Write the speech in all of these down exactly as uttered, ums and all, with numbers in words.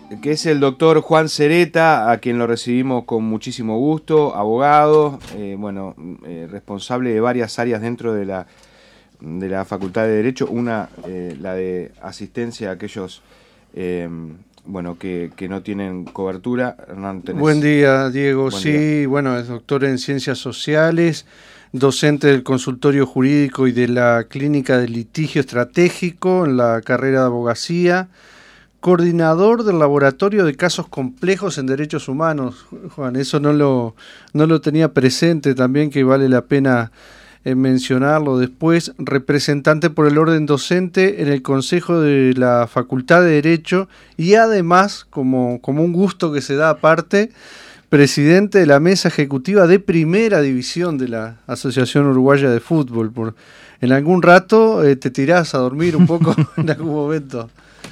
que es el doctor Juan Cereta, a quien lo recibimos con muchísimo gusto, abogado, eh, bueno, eh, responsable de varias áreas dentro de la, de la Facultad de Derecho, una, eh, la de asistencia a aquellos eh, bueno, que, que no tienen cobertura. Hernán, tenés... Buen día, Diego. Buen sí, día. Bueno, es doctor en Ciencias Sociales, docente del Consultorio Jurídico y de la Clínica de Litigio Estratégico en la carrera de Abogacía, coordinador del Laboratorio de Casos Complejos en Derechos Humanos. Juan, eso no lo, no lo tenía presente también, que vale la pena eh, mencionarlo después. Representante por el orden docente en el Consejo de la Facultad de Derecho y además, como, como un gusto que se da aparte, presidente de la mesa ejecutiva de Primera División de la Asociación Uruguaya de Fútbol. Por, en algún rato eh, te tirás a dormir un poco en algún momento.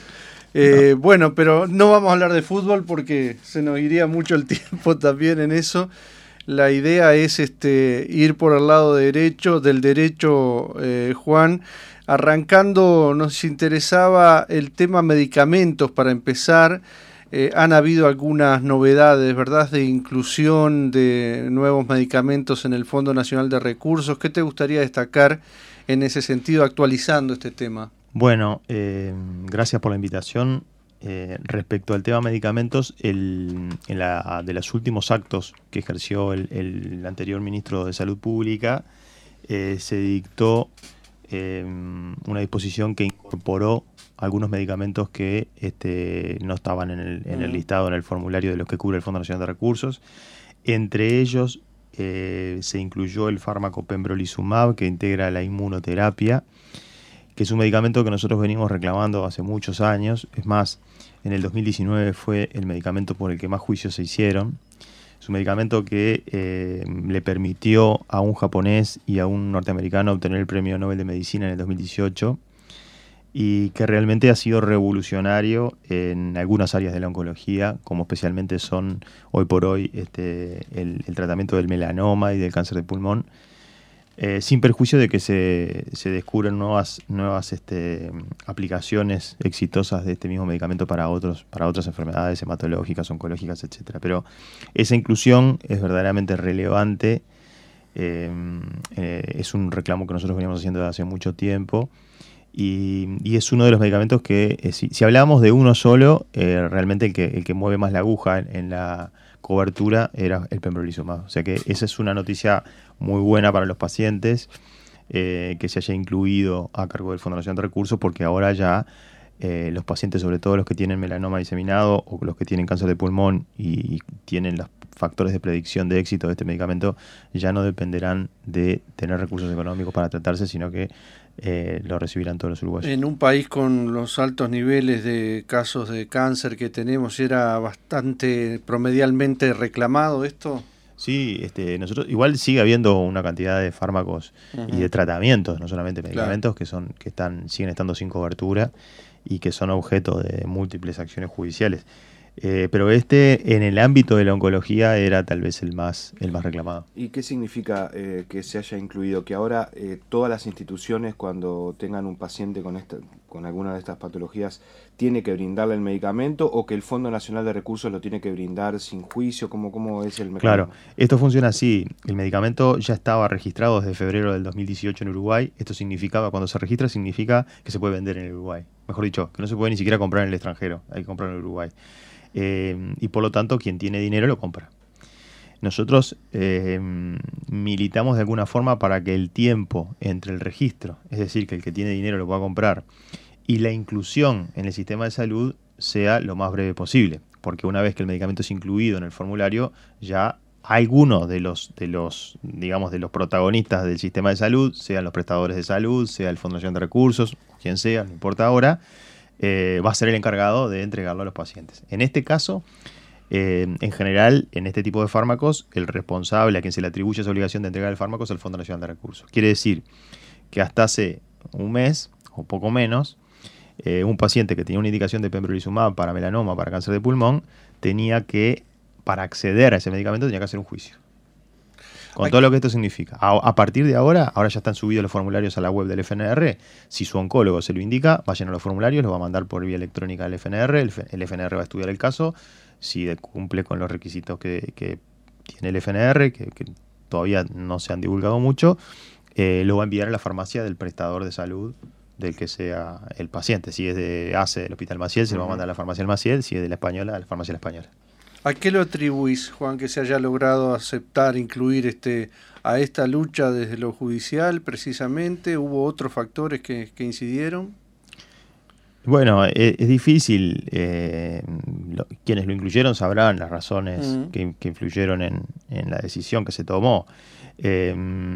Eh, no. Bueno, pero no vamos a hablar de fútbol porque se nos iría mucho el tiempo también en eso. La idea es este, ir por el lado derecho, del derecho, eh, Juan. Arrancando, nos interesaba el tema medicamentos para empezar. Eh, han habido algunas novedades, ¿verdad?, de inclusión de nuevos medicamentos en el Fondo Nacional de Recursos. ¿Qué te gustaría destacar en ese sentido, actualizando este tema? Bueno, eh, gracias por la invitación. Eh, respecto al tema medicamentos, el, en la, de los últimos actos que ejerció el, el anterior ministro de Salud Pública, eh, se dictó eh, una disposición que incorporó algunos medicamentos que este, no estaban en el, en el listado, en el formulario de los que cubre el Fondo Nacional de Recursos. Entre ellos eh, se incluyó el fármaco pembrolizumab, que integra la inmunoterapia, que es un medicamento que nosotros venimos reclamando hace muchos años. Es más, en el dos mil diecinueve fue el medicamento por el que más juicios se hicieron. Es un medicamento que eh, le permitió a un japonés y a un norteamericano obtener el Premio Nobel de Medicina en el dos mil dieciocho y que realmente ha sido revolucionario en algunas áreas de la oncología, como especialmente son hoy por hoy este, el, el tratamiento del melanoma y del cáncer de pulmón. Eh, sin perjuicio de que se, se descubren nuevas, nuevas este, aplicaciones exitosas de este mismo medicamento para, otros, para otras enfermedades hematológicas, oncológicas, etcétera. Pero esa inclusión es verdaderamente relevante, eh, eh, es un reclamo que nosotros veníamos haciendo desde hace mucho tiempo y, y es uno de los medicamentos que, eh, si, si hablábamos de uno solo, eh, realmente el que, el que mueve más la aguja en, en la cobertura era el pembrolizumab. O sea que esa es una noticia muy buena para los pacientes, eh, que se haya incluido a cargo del Fondo Nacional de Recursos, porque ahora ya eh, los pacientes, sobre todo los que tienen melanoma diseminado o los que tienen cáncer de pulmón y, y tienen los factores de predicción de éxito de este medicamento, ya no dependerán de tener recursos económicos para tratarse, sino que eh, lo recibirán todos los uruguayos. En un país con los altos niveles de casos de cáncer que tenemos, ¿era bastante promedialmente reclamado esto? Sí, este, nosotros igual sigue habiendo una cantidad de fármacos uh-huh. y de tratamientos, no solamente medicamentos, claro, que son que están siguen estando sin cobertura y que son objeto de múltiples acciones judiciales. Eh, pero este, en el ámbito de la oncología, era tal vez el más, el más reclamado. ¿Y qué significa eh, que se haya incluido? Que ahora eh, todas las instituciones, cuando tengan un paciente con, esta, con alguna de estas patologías, tiene que brindarle el medicamento, o que el Fondo Nacional de Recursos lo tiene que brindar sin juicio. ¿Cómo, cómo es el mecanismo? Claro, esto funciona así. El medicamento ya estaba registrado desde febrero del dos mil dieciocho en Uruguay. Esto significaba, cuando se registra, significa que se puede vender en el Uruguay. Mejor dicho, que no se puede ni siquiera comprar en el extranjero, hay que comprar en el Uruguay. Eh, y por lo tanto, quien tiene dinero lo compra. Nosotros eh, militamos de alguna forma para que el tiempo entre el registro, es decir, que el que tiene dinero lo pueda comprar, y la inclusión en el sistema de salud sea lo más breve posible. Porque una vez que el medicamento es incluido en el formulario, ya algunos de los, de los, digamos, de los protagonistas del sistema de salud, sean los prestadores de salud, sea el Fondo Nacional de Recursos, quien sea, no importa ahora, Eh, va a ser el encargado de entregarlo a los pacientes. En este caso, eh, en general, en este tipo de fármacos, el responsable a quien se le atribuye esa obligación de entregar el fármaco es el Fondo Nacional de Recursos. Quiere decir que hasta hace un mes, o poco menos, eh, un paciente que tenía una indicación de pembrolizumab para melanoma, para cáncer de pulmón, tenía que, para acceder a ese medicamento, tenía que hacer un juicio. con todo lo que esto significa. A, a partir de ahora, ahora ya están subidos los formularios a la web del F N R. Si su oncólogo se lo indica, va a llenar los formularios, los va a mandar por vía electrónica al F N R. El, el F N R va a estudiar el caso. Si cumple con los requisitos que, que tiene el F N R, que, que todavía no se han divulgado mucho, eh, lo va a enviar a la farmacia del prestador de salud del que sea el paciente. Si es de A C E del Hospital Maciel, se lo va a mandar a la farmacia del Maciel. Si es de la Española, a la farmacia de la Española. ¿A qué lo atribuís, Juan, que se haya logrado aceptar, incluir este a esta lucha desde lo judicial precisamente? ¿Hubo otros factores que, que incidieron? Bueno, es, es difícil. Eh, lo, quienes lo incluyeron sabrán las razones uh-huh. que, que influyeron en, en la decisión que se tomó. Eh,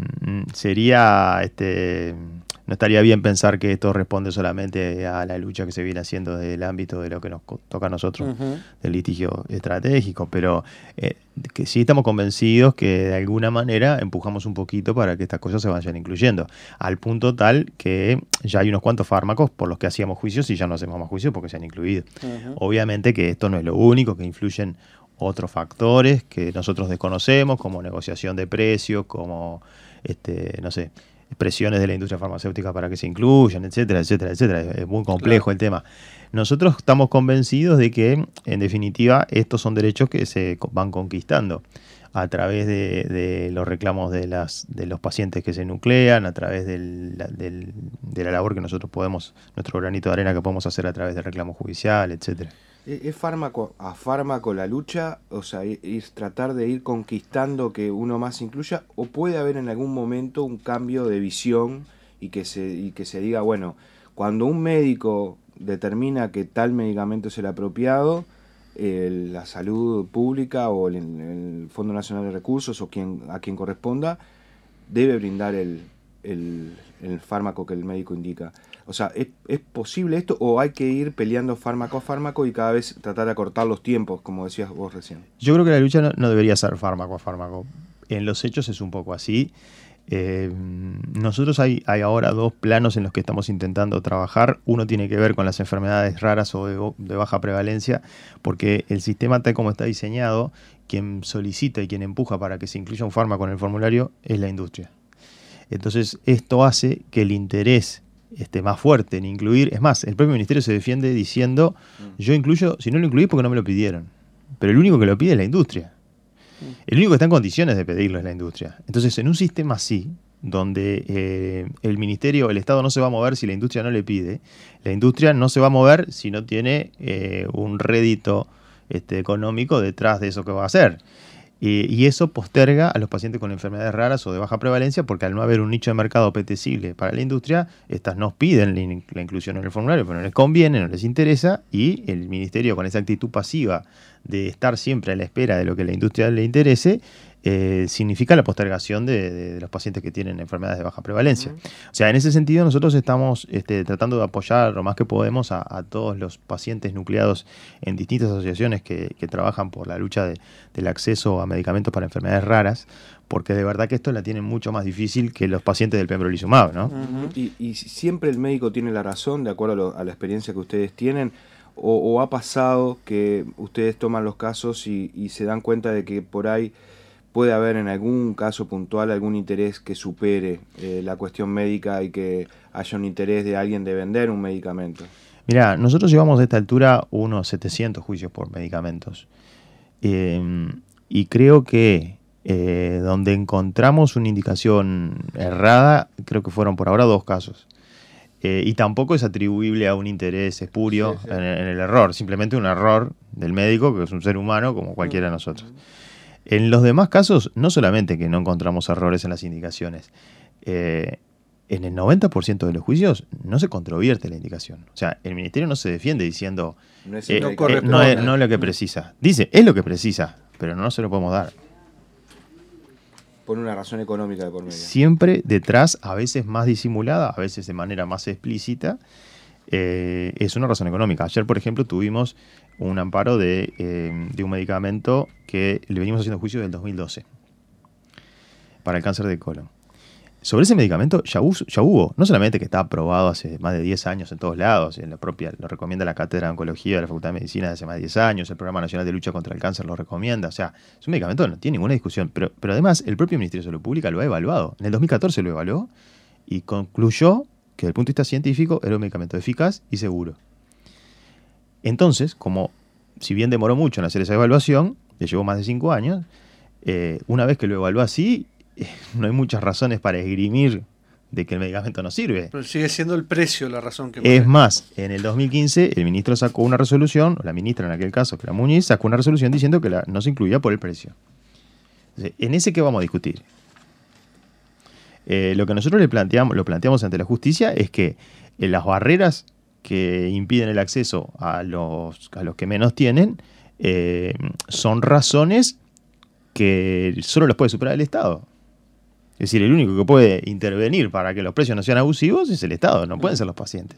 sería... este No estaría bien pensar que esto responde solamente a la lucha que se viene haciendo desde el ámbito de lo que nos toca a nosotros, uh-huh. del litigio estratégico, pero eh, que sí estamos convencidos que de alguna manera empujamos un poquito para que estas cosas se vayan incluyendo, al punto tal que ya hay unos cuantos fármacos por los que hacíamos juicios y ya no hacemos más juicios porque se han incluido. Uh-huh. Obviamente que esto no es lo único, que influyen otros factores que nosotros desconocemos, como negociación de precios, como, este, no sé, presiones de la industria farmacéutica para que se incluyan, etcétera, etcétera, etcétera. Es muy complejo claro. el tema. Nosotros estamos convencidos de que, en definitiva, estos son derechos que se van conquistando a través de, de los reclamos de, las, de los pacientes que se nuclean, a través del, del, de la labor que nosotros podemos, nuestro granito de arena que podemos hacer a través del reclamo judicial, etcétera. ¿Es fármaco a fármaco la lucha? O sea, ¿es tratar de ir conquistando que uno más incluya? ¿O puede haber en algún momento un cambio de visión y que se, y que se diga, bueno, cuando un médico determina que tal medicamento es el apropiado, eh, la salud pública o el, el Fondo Nacional de Recursos o quien, a quien corresponda, debe brindar el, el, el fármaco que el médico indica? O sea, ¿es, ¿es posible esto o hay que ir peleando fármaco a fármaco y cada vez tratar de acortar los tiempos, como decías vos recién? Yo creo que la lucha no, no debería ser fármaco a fármaco. En los hechos es un poco así. Eh, nosotros hay, hay ahora dos planos en los que estamos intentando trabajar. Uno tiene que ver con las enfermedades raras o de, de baja prevalencia, porque el sistema tal como está diseñado, quien solicita y quien empuja para que se incluya un fármaco en el formulario es la industria. Entonces esto hace que el interés Este, más fuerte en incluir, es más, el propio ministerio se defiende diciendo, yo incluyo, si no lo incluí porque no me lo pidieron, pero el único que lo pide es la industria, el único que está en condiciones de pedirlo es la industria. Entonces, en un sistema así, donde eh, el ministerio, el Estado no se va a mover si la industria no le pide, la industria no se va a mover si no tiene eh, un rédito este, económico detrás de eso que va a hacer. Y, y eso posterga a los pacientes con enfermedades raras o de baja prevalencia, porque al no haber un nicho de mercado apetecible para la industria, estas nos piden la, in la inclusión en el formulario, pero no les conviene, no les interesa, y el ministerio, con esa actitud pasiva de estar siempre a la espera de lo que a la industria le interese, eh, significa la postergación de, de, de los pacientes que tienen enfermedades de baja prevalencia. Uh-huh. O sea, en ese sentido nosotros estamos este, tratando de apoyar lo más que podemos a, a todos los pacientes nucleados en distintas asociaciones que, que trabajan por la lucha de, del acceso a medicamentos para enfermedades raras, porque de verdad que esto la tienen mucho más difícil que los pacientes del pembrolizumab, ¿no? Uh-huh. y, y siempre el médico tiene la razón, de acuerdo a, lo, a la experiencia que ustedes tienen, o, o ha pasado que ustedes toman los casos y, y se dan cuenta de que por ahí puede haber en algún caso puntual algún interés que supere eh, la cuestión médica y que haya un interés de alguien de vender un medicamento. Mirá, nosotros llevamos a esta altura unos setecientos juicios por medicamentos. Eh, y creo que eh, donde encontramos una indicación errada, creo que fueron por ahora dos casos. Eh, y tampoco es atribuible a un interés espurio sí, sí. En, en el error, simplemente un error del médico, que es un ser humano como cualquiera de nosotros. En los demás casos, no solamente que no encontramos errores en las indicaciones, eh, en el noventa por ciento de los juicios no se controvierte la indicación. O sea, el ministerio no se defiende diciendo no es, eh, no eh, no es, no es lo que precisa. Dice, es lo que precisa, pero no se lo podemos dar. Por una razón económica de por medio. Siempre detrás, a veces más disimulada, a veces de manera más explícita, eh, es una razón económica. Ayer, por ejemplo, tuvimos un amparo de, eh, de un medicamento que le venimos haciendo juicio del dos mil doce para el cáncer de colon. sobre ese medicamento ya hubo, ya hubo, no solamente que está aprobado hace más de diez años en todos lados, en la propia, lo recomienda la Cátedra de Oncología de la Facultad de Medicina de hace más de diez años, el Programa Nacional de Lucha contra el Cáncer lo recomienda, o sea, es un medicamento que no tiene ninguna discusión, pero, pero además el propio Ministerio de Salud Pública lo ha evaluado, en el dos mil catorce lo evaluó y concluyó que desde el punto de vista científico era un medicamento eficaz y seguro. Entonces, como si bien demoró mucho en hacer esa evaluación, le llevó más de cinco años, eh, una vez que lo evaluó así, eh, no hay muchas razones para esgrimir de que el medicamento no sirve. Pero sigue siendo el precio la razón que... Es más, en el dos mil quince el ministro sacó una resolución, o la ministra en aquel caso, que era Muñiz, sacó una resolución diciendo que la, no se incluía por el precio. Entonces, en ese que vamos a discutir. Eh, lo que nosotros le planteamos, lo planteamos ante la justicia es que eh, las barreras que impiden el acceso a los, a los que menos tienen eh, son razones que solo las puede superar el Estado. Es decir, el único que puede intervenir para que los precios no sean abusivos es el Estado, no pueden ser los pacientes.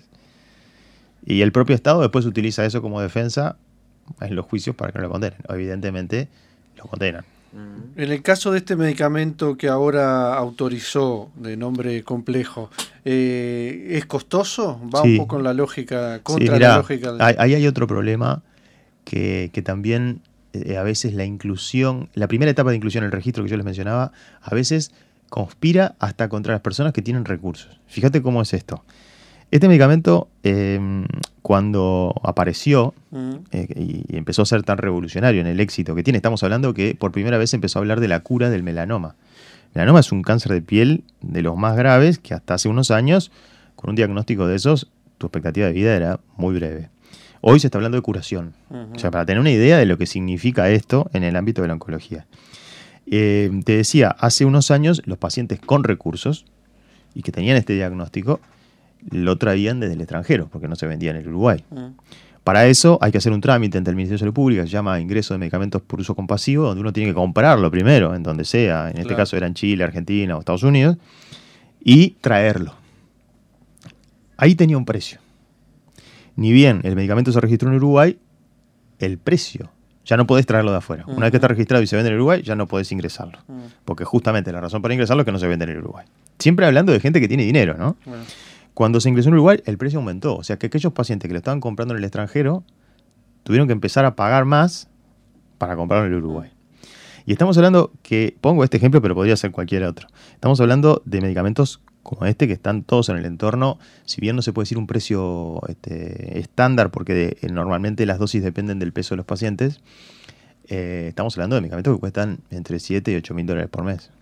Y el propio Estado después utiliza eso como defensa en los juicios para que no lo condenen. Evidentemente lo condenan. En el caso de este medicamento que ahora autorizó, de nombre complejo, eh, ¿es costoso? ¿Va sí. un poco en la lógica, contra sí, mirá, la lógica? De... Ahí hay otro problema que, que también eh, a veces la inclusión, la primera etapa de inclusión en el registro que yo les mencionaba, a veces conspira hasta contra las personas que tienen recursos. Fíjate cómo es esto. Este medicamento, eh, cuando apareció uh-huh. eh, y empezó a ser tan revolucionario en el éxito que tiene, estamos hablando que por primera vez empezó a hablar de la cura del melanoma. El melanoma es un cáncer de piel de los más graves que hasta hace unos años, con un diagnóstico de esos, tu expectativa de vida era muy breve. Hoy se está hablando de curación. Uh-huh. O sea, para tener una idea de lo que significa esto en el ámbito de la oncología. Eh, te decía, hace unos años los pacientes con recursos y que tenían este diagnóstico lo traían desde el extranjero, porque no se vendía en el Uruguay. Mm. Para eso hay que hacer un trámite ante el Ministerio de Salud Pública que se llama ingreso de medicamentos por uso compasivo, donde uno tiene que comprarlo primero, en donde sea, en claro. este caso era en Chile, Argentina o Estados Unidos, y traerlo. Ahí tenía un precio. Ni bien el medicamento se registró en Uruguay, el precio, ya no podés traerlo de afuera. Mm-hmm. Una vez que está registrado y se vende en el Uruguay, ya no podés ingresarlo. Mm. Porque justamente la razón para ingresarlo es que no se vende en el Uruguay. Siempre hablando de gente que tiene dinero, ¿no? Bueno. Cuando se ingresó en Uruguay, el precio aumentó. O sea, que aquellos pacientes que lo estaban comprando en el extranjero tuvieron que empezar a pagar más para comprarlo en el Uruguay. Y estamos hablando que, pongo este ejemplo, pero podría ser cualquier otro. Estamos hablando de medicamentos como este que están todos en el entorno. Si bien no se puede decir un precio este, estándar, porque de, eh, normalmente las dosis dependen del peso de los pacientes, eh, estamos hablando de medicamentos que cuestan entre siete y ocho mil dólares por mes.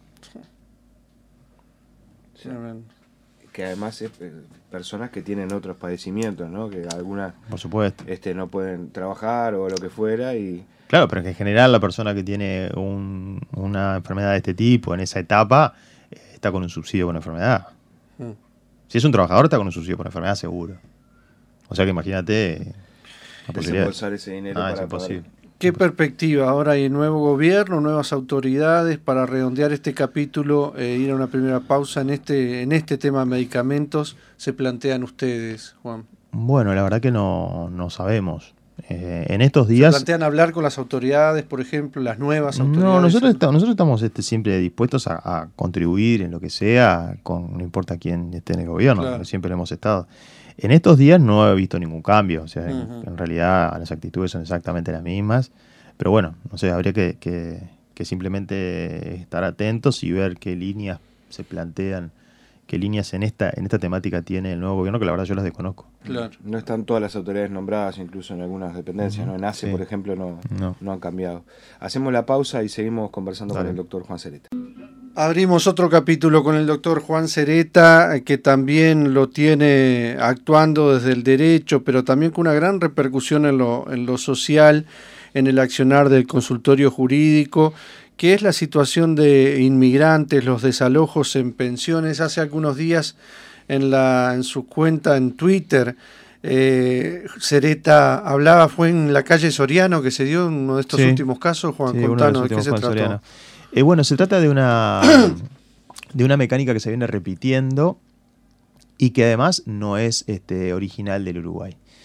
Sí, que además es eh, personas que tienen otros padecimientos, ¿no? Que algunas, por supuesto, este, no pueden trabajar o lo que fuera y... Claro, pero que en general la persona que tiene un, una enfermedad de este tipo en esa etapa eh, está con un subsidio por enfermedad. Mm. Si es un trabajador está con un subsidio por enfermedad seguro. O sea que imagínate la posibilidad de ese dinero. Ah, para es imposible. Poder... ¿Qué perspectiva? Ahora hay nuevo gobierno, nuevas autoridades. Para redondear este capítulo, eh, ir a una primera pausa en este, en este tema de medicamentos, ¿se plantean ustedes, Juan? Bueno, la verdad que no, no sabemos. Eh, en estos días... ¿Se plantean hablar con las autoridades, por ejemplo, las nuevas autoridades? No, nosotros, está, nosotros estamos este, siempre dispuestos a, a contribuir en lo que sea, con, no importa quién esté en el gobierno, claro. Siempre lo hemos estado. En estos días no he visto ningún cambio, o sea, uh-huh. en, en realidad las actitudes son exactamente las mismas, pero bueno, no sé, habría que, que, que simplemente estar atentos y ver qué líneas se plantean, qué líneas en esta en esta temática tiene el nuevo gobierno, que la verdad yo las desconozco. Claro. No están todas las autoridades nombradas, incluso en algunas dependencias, uh-huh. ¿no? En A C E, sí. Por ejemplo, no, no. no han cambiado. Hacemos la pausa y seguimos conversando Dale. Con el doctor Juan Sereta. Abrimos otro capítulo con el doctor Juan Sereta, que también lo tiene actuando desde el derecho, pero también con una gran repercusión en lo, en lo social, en el accionar del consultorio jurídico, que es la situación de inmigrantes, los desalojos en pensiones. Hace algunos días en, la, en su cuenta en Twitter, eh, Sereta hablaba, fue en la calle Soriano que se dio uno de estos sí. últimos casos. Juan, sí, contanos, ¿de qué se trató? Soriano. Eh, bueno, se trata de una, de una mecánica que se viene repitiendo y que además no es este, original del Uruguay.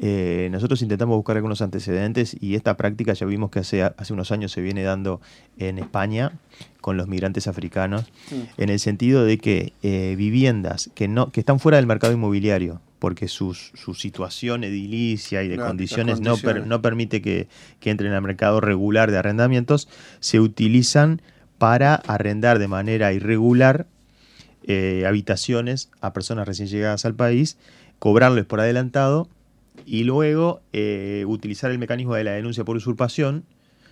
Eh, nosotros intentamos buscar algunos antecedentes y esta práctica ya vimos que hace, hace unos años se viene dando en España con los migrantes africanos, sí. en el sentido de que eh, viviendas que, no, que están fuera del mercado inmobiliario, porque su, su situación edilicia y de claro, condiciones, condiciones. No, per, no permite que, que entren al mercado regular de arrendamientos, se utilizan para arrendar de manera irregular eh, habitaciones a personas recién llegadas al país, cobrarles por adelantado y luego eh, utilizar el mecanismo de la denuncia por usurpación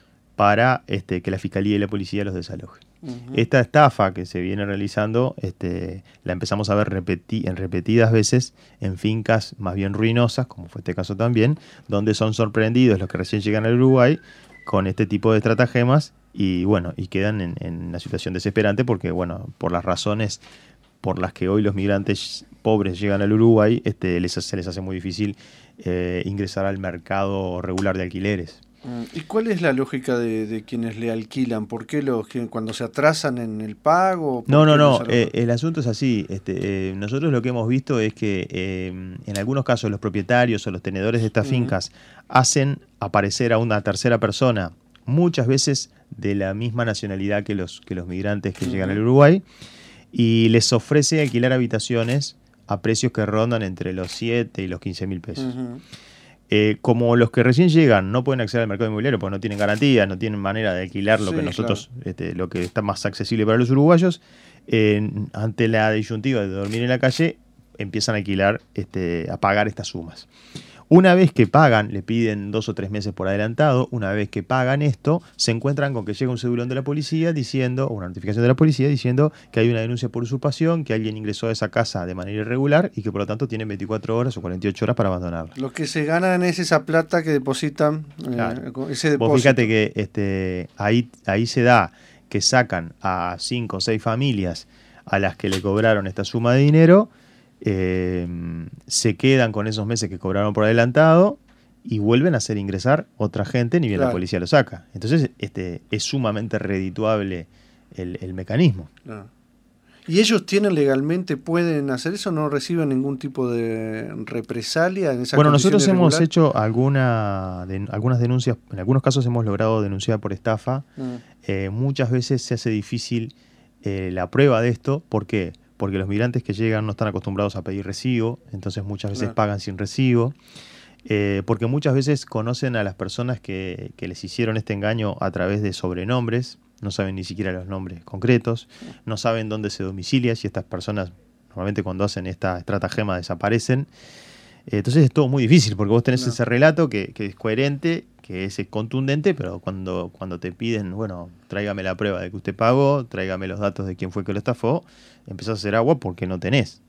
para este, que la Fiscalía y la Policía los desalojen. Uh-huh. Esta estafa que se viene realizando este, la empezamos a ver repeti- en repetidas veces en fincas más bien ruinosas, como fue este caso también, donde son sorprendidos los que recién llegan al Uruguay con este tipo de estratagemas y bueno, y quedan en, en una situación desesperante porque, bueno, por las razones por las que hoy los migrantes pobres llegan al Uruguay, este, les, se les hace muy difícil eh, ingresar al mercado regular de alquileres. ¿Y cuál es la lógica de, de quienes le alquilan? ¿Por qué los cuando se atrasan en el pago? No, no, no. Eh, el asunto es así. Este, eh, nosotros lo que hemos visto es que eh, en algunos casos los propietarios o los tenedores de estas uh-huh. fincas hacen aparecer a una tercera persona, muchas veces de la misma nacionalidad que los, que los migrantes que uh-huh. llegan al Uruguay, y les ofrece alquilar habitaciones a precios que rondan entre los siete y los quince mil pesos. Uh-huh. Eh, como los que recién llegan no pueden acceder al mercado inmobiliario porque no tienen garantías, no tienen manera de alquilar lo sí, que nosotros, claro. este, lo que está más accesible para los uruguayos, eh, ante la disyuntiva de dormir en la calle, empiezan a alquilar, este, a pagar estas sumas. Una vez que pagan, le piden dos o tres meses por adelantado, una vez que pagan esto, se encuentran con que llega un cedulón de la policía diciendo, o una notificación de la policía diciendo que hay una denuncia por usurpación, que alguien ingresó a esa casa de manera irregular y que por lo tanto tienen veinticuatro horas o cuarenta y ocho horas para abandonarla. Lo que se ganan es esa plata que depositan, claro. eh, ese depósito. Vos fíjate que este, ahí, ahí se da que sacan a cinco o seis familias a las que le cobraron esta suma de dinero, Eh, se quedan con esos meses que cobraron por adelantado y vuelven a hacer ingresar otra gente, ni bien claro. la policía lo saca. Entonces este, es sumamente redituable el, el mecanismo. Claro. ¿Y ellos tienen legalmente, pueden hacer eso? ¿No reciben ningún tipo de represalia en esa Bueno, nosotros hemos regular? hecho alguna de, algunas denuncias, en algunos casos hemos logrado denunciar por estafa. Mm. Eh, muchas veces se hace difícil eh, la prueba de esto. ¿Por qué? Porque los migrantes que llegan no están acostumbrados a pedir recibo, entonces muchas veces claro. pagan sin recibo, eh, porque muchas veces conocen a las personas que, que les hicieron este engaño a través de sobrenombres, no saben ni siquiera los nombres concretos, no saben dónde se domicilia, si estas personas normalmente cuando hacen esta estratagema desaparecen. Eh, entonces es todo muy difícil, porque vos tenés no. ese relato que, que es coherente, que es contundente, pero cuando, cuando te piden, bueno, tráigame la prueba de que usted pagó, tráigame los datos de quién fue que lo estafó, empezás a hacer agua porque no tenés.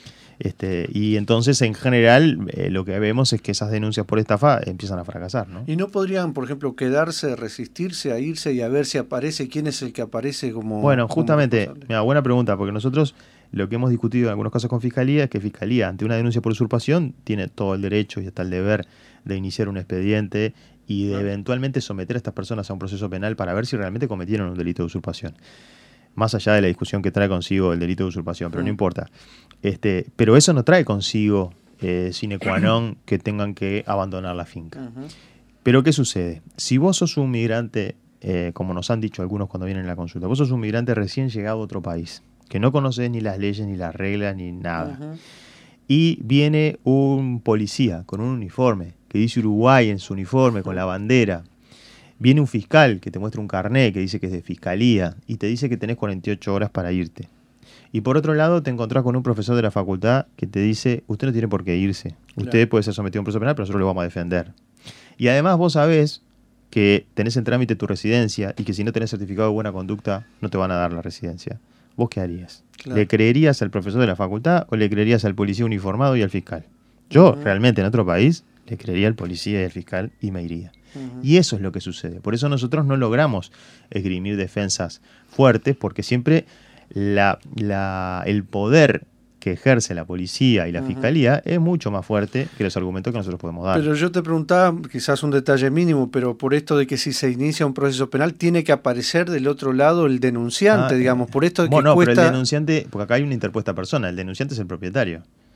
Este, y entonces, en general, eh, lo que vemos es que esas denuncias por estafa empiezan a fracasar, ¿no? ¿Y no podrían, por ejemplo, quedarse, resistirse a irse y a ver si aparece, quién es el que aparece como Bueno, justamente, como mira, buena pregunta, porque nosotros lo que hemos discutido en algunos casos con Fiscalía es que Fiscalía, ante una denuncia por usurpación, tiene todo el derecho y hasta el deber de iniciar un expediente y de eventualmente someter a estas personas a un proceso penal para ver si realmente cometieron un delito de usurpación. Más allá de la discusión que trae consigo el delito de usurpación, pero no importa. Este, pero eso no trae consigo eh, sine qua non que tengan que abandonar la finca. Uh-huh. Pero ¿qué sucede? Si vos sos un migrante, eh, como nos han dicho algunos cuando vienen a la consulta, vos sos un migrante recién llegado a otro país, que no conoces ni las leyes, ni las reglas, ni nada. Uh-huh. Y viene un policía con un uniforme, que dice Uruguay en su uniforme, con la bandera. Viene un fiscal que te muestra un carnet que dice que es de fiscalía y te dice que tenés cuarenta y ocho horas para irte. Y por otro lado te encontrás con un profesor de la facultad que te dice, usted no tiene por qué irse. Usted claro. puede ser sometido a un proceso penal, pero nosotros lo vamos a defender. Y además vos sabés que tenés en trámite tu residencia y que si no tenés certificado de buena conducta no te van a dar la residencia. ¿Vos qué harías? Claro. ¿Le creerías al profesor de la facultad o le creerías al policía uniformado y al fiscal? Yo, uh-huh. realmente, en otro país, le creería al policía y al fiscal y me iría. Uh-huh. Y eso es lo que sucede. Por eso nosotros no logramos esgrimir defensas fuertes, porque siempre la, la, el poder que ejerce la policía y la uh-huh. fiscalía es mucho más fuerte que los argumentos que nosotros podemos dar. Pero yo te preguntaba, quizás un detalle mínimo, pero por esto de que si se inicia un proceso penal tiene que aparecer del otro lado el denunciante, ah, digamos, por esto de que bueno, cuesta... pero el denunciante, porque acá hay una interpuesta persona, el denunciante es el propietario.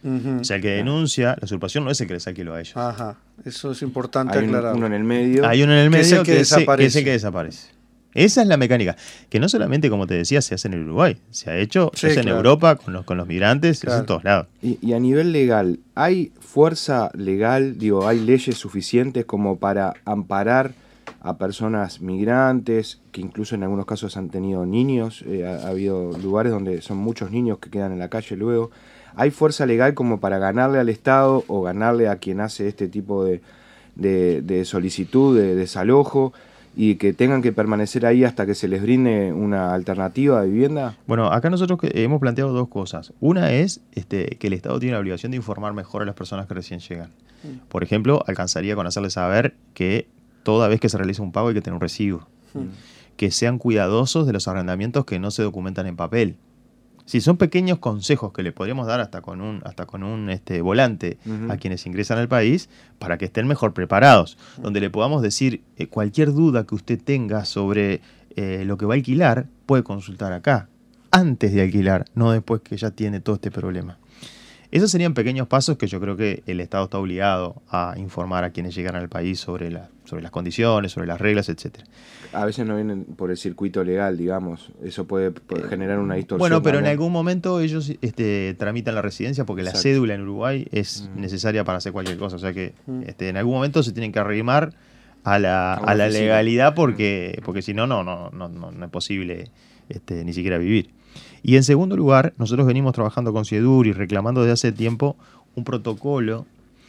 Uh-huh. O sea, el que denuncia la usurpación no es el que les alquiló a ellos. Ajá, eso es importante Hay aclarar. uno en el medio. Hay uno en el Que es medio el que que, es el- que desaparece. es el que desaparece. Esa es la mecánica. Que no solamente, como te decía, se hace en el Uruguay. Se ha hecho Sí, se hace en claro. Europa con los, con los migrantes, se hace Claro. en todos lados. Y, y a nivel legal, ¿hay fuerza legal, digo, hay leyes suficientes como para amparar a personas migrantes, que incluso en algunos casos han tenido niños? Eh, ha, ha habido lugares donde son muchos niños que quedan en la calle luego. ¿Hay fuerza legal como para ganarle al Estado o ganarle a quien hace este tipo de, de, de solicitud, de desalojo, y que tengan que permanecer ahí hasta que se les brinde una alternativa de vivienda? Bueno, acá nosotros que- hemos planteado dos cosas. Una es este, que el Estado tiene la obligación de informar mejor a las personas que recién llegan. Por ejemplo, alcanzaría con hacerles saber que toda vez que se realiza un pago hay que tener un recibo. Que sean cuidadosos de los arrendamientos que no se documentan en papel. Si son pequeños consejos que le podríamos dar hasta con un, hasta con un este, volante Ujú. a quienes ingresan al país para que estén mejor preparados, donde le podamos decir eh, cualquier duda que usted tenga sobre eh, lo que va a alquilar, puede consultar acá, antes de alquilar, no después que ya tiene todo este problema. Esos serían pequeños pasos que yo creo que el Estado está obligado a informar a quienes llegan al país sobre, la, sobre las condiciones, sobre las reglas, etcétera. A veces no vienen por el circuito legal, digamos. Eso puede, puede generar una distorsión. Bueno, pero en también. algún momento ellos este, tramitan la residencia porque la Exacto. cédula en Uruguay es Mm. necesaria para hacer cualquier cosa. O sea que Mm. este, en algún momento se tienen que arrimar a la, A una a la oficina. legalidad porque, porque si no, no, no, no, no, no es posible este, ni siquiera vivir. Y en segundo lugar, nosotros venimos trabajando con CIEDUR y reclamando desde hace tiempo un protocolo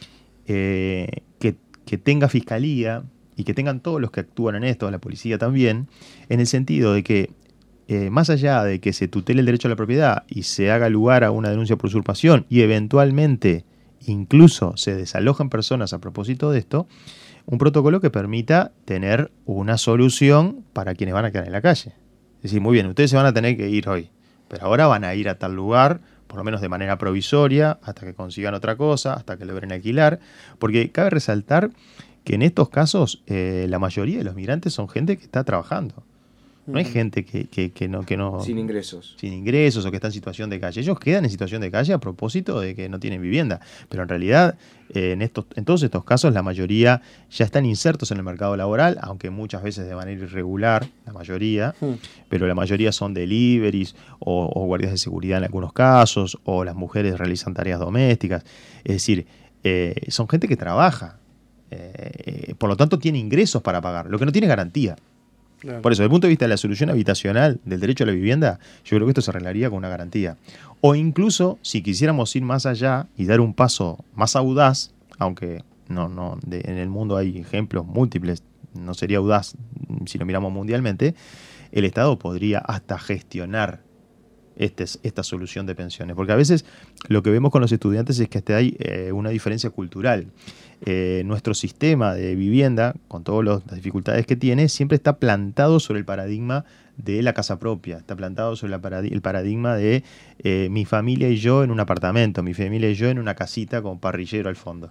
eh, que, que tenga fiscalía y que tengan todos los que actúan en esto, la policía también, en el sentido de que eh, más allá de que se tutele el derecho a la propiedad y se haga lugar a una denuncia por usurpación y eventualmente incluso se desalojan personas a propósito de esto, un protocolo que permita tener una solución para quienes van a quedar en la calle. Es decir, muy bien, ustedes se van a tener que ir hoy, pero ahora van a ir a tal lugar, por lo menos de manera provisoria, hasta que consigan otra cosa, hasta que logren alquilar, porque cabe resaltar que en estos casos eh, la mayoría de los migrantes son gente que está trabajando. No hay gente que, que, que no, que no... Sin ingresos. sin ingresos o que está en situación de calle. Ellos quedan en situación de calle a propósito de que no tienen vivienda. Pero en realidad, eh, en, estos, en todos estos casos, la mayoría ya están insertos en el mercado laboral, aunque muchas veces de manera irregular, la mayoría, Mm. pero la mayoría son deliveries o, o guardias de seguridad en algunos casos, o las mujeres realizan tareas domésticas. Es decir, eh, son gente que trabaja. Eh, por lo tanto, tiene ingresos para pagar, lo que no tiene garantía. Claro. Por eso, desde el punto de vista de la solución habitacional del derecho a la vivienda, yo creo que esto se arreglaría con una garantía. O incluso, si quisiéramos ir más allá y dar un paso más audaz, aunque no, no, de- en el mundo hay ejemplos múltiples, no sería audaz si lo miramos mundialmente, el Estado podría hasta gestionar este, esta solución de pensiones. Porque a veces lo que vemos con los estudiantes es que hasta hay eh, una diferencia cultural. Eh, nuestro sistema de vivienda, con todas las dificultades que tiene, siempre está plantado sobre el paradigma de la casa propia, está plantado sobre la paradi- el paradigma de eh, mi familia y yo en un apartamento, mi familia y yo en una casita con parrillero al fondo.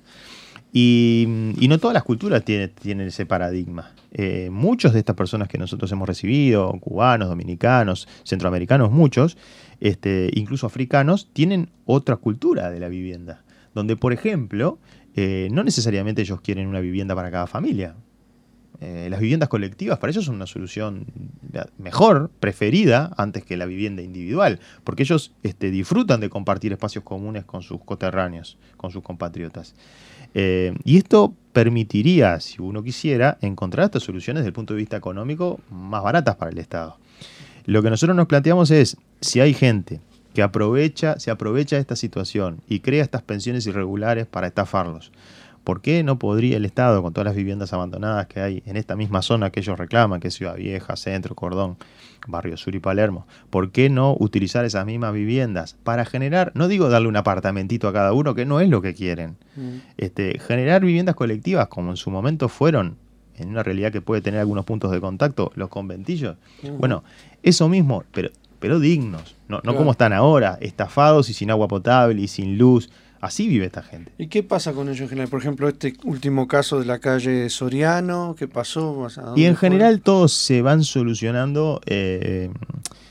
Y, y no todas las culturas tienen, tienen ese paradigma. Eh, muchos de estas personas que nosotros hemos recibido, cubanos, dominicanos, centroamericanos, muchos, este, incluso africanos, tienen otra cultura de la vivienda. Donde, por ejemplo, eh, no necesariamente ellos quieren una vivienda para cada familia. Eh, las viviendas colectivas para ellos son una solución mejor, preferida, antes que la vivienda individual, porque ellos este, disfrutan de compartir espacios comunes con sus coterráneos, con sus compatriotas. Eh, y esto permitiría, si uno quisiera, encontrar estas soluciones desde el punto de vista económico más baratas para el Estado. Lo que nosotros nos planteamos es, si hay gente que aprovecha, se aprovecha de esta situación y crea estas pensiones irregulares para estafarlos, ¿por qué no podría el Estado, con todas las viviendas abandonadas que hay en esta misma zona que ellos reclaman, que es Ciudad Vieja, Centro, Cordón, Barrio Sur y Palermo, ¿por qué no utilizar esas mismas viviendas para generar, no digo darle un apartamentito a cada uno, que no es lo que quieren, Mm. este, generar viviendas colectivas como en su momento fueron, en una realidad que puede tener algunos puntos de contacto, los conventillos? Ujú. Bueno, eso mismo, pero, pero dignos, no, no Claro. como están ahora, estafados y sin agua potable y sin luz. Así vive esta gente. ¿Y qué pasa con ellos en general? Por ejemplo, este último caso de la calle Soriano, ¿qué pasó? ¿A dónde Y en fue? general todos se van solucionando eh,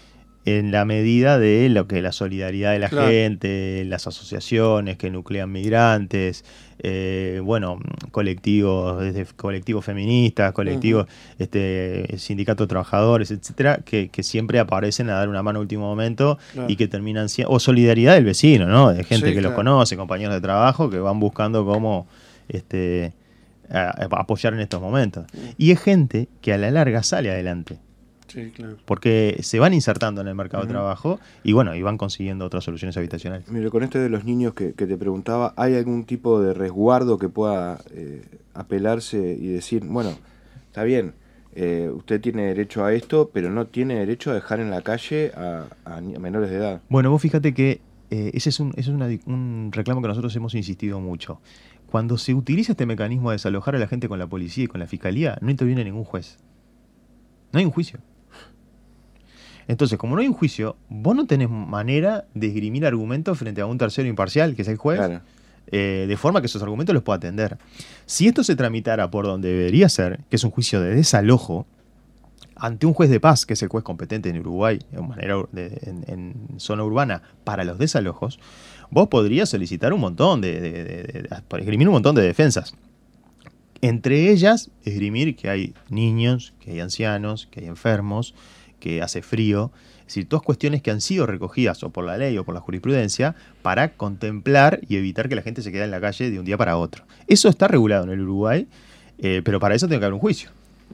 en la medida de lo que la solidaridad de la Claro. gente, las asociaciones que nuclean migrantes, eh, bueno, colectivos, desde colectivos feministas, colectivos, Uh-huh. este, sindicatos de trabajadores, etcétera, que, que siempre aparecen a dar una mano a último momento Claro. y que terminan siendo, o solidaridad del vecino, ¿no? De gente Sí, que los claro. conoce, compañeros de trabajo, que van buscando cómo este, a- a apoyar en estos momentos. Y es gente que a la larga sale adelante. Sí, claro. Porque se van insertando en el mercado Ujú. de trabajo y bueno, y van consiguiendo otras soluciones habitacionales. Mire, con esto de los niños que, que te preguntaba, ¿hay algún tipo de resguardo que pueda eh, apelarse y decir, bueno, está bien, eh, usted tiene derecho a esto, pero no tiene derecho a dejar en la calle a, a ni- a menores de edad? Bueno, vos fíjate que eh, ese es, un, ese es una di- un reclamo que nosotros hemos insistido mucho. Cuando se utiliza este mecanismo de desalojar a la gente con la policía y con la fiscalía, no interviene ningún juez. No hay un juicio. Entonces, como no hay un juicio, vos no tenés manera de esgrimir argumentos frente a un tercero imparcial, que es el juez, Claro. eh, de forma que esos argumentos los pueda atender. Si esto se tramitara por donde debería ser, que es un juicio de desalojo, ante un juez de paz, que es el juez competente en Uruguay, en, manera, ur- de- en, en zona urbana, para los desalojos, vos podrías solicitar un montón de, de, de- de- de- para esgrimir un montón de defensas. Entre ellas, esgrimir que hay niños, que hay ancianos, que hay enfermos, que hace frío. Es decir, todas cuestiones que han sido recogidas o por la ley o por la jurisprudencia para contemplar y evitar que la gente se quede en la calle de un día para otro. Eso está regulado en el Uruguay, eh, pero para eso tiene que haber un juicio.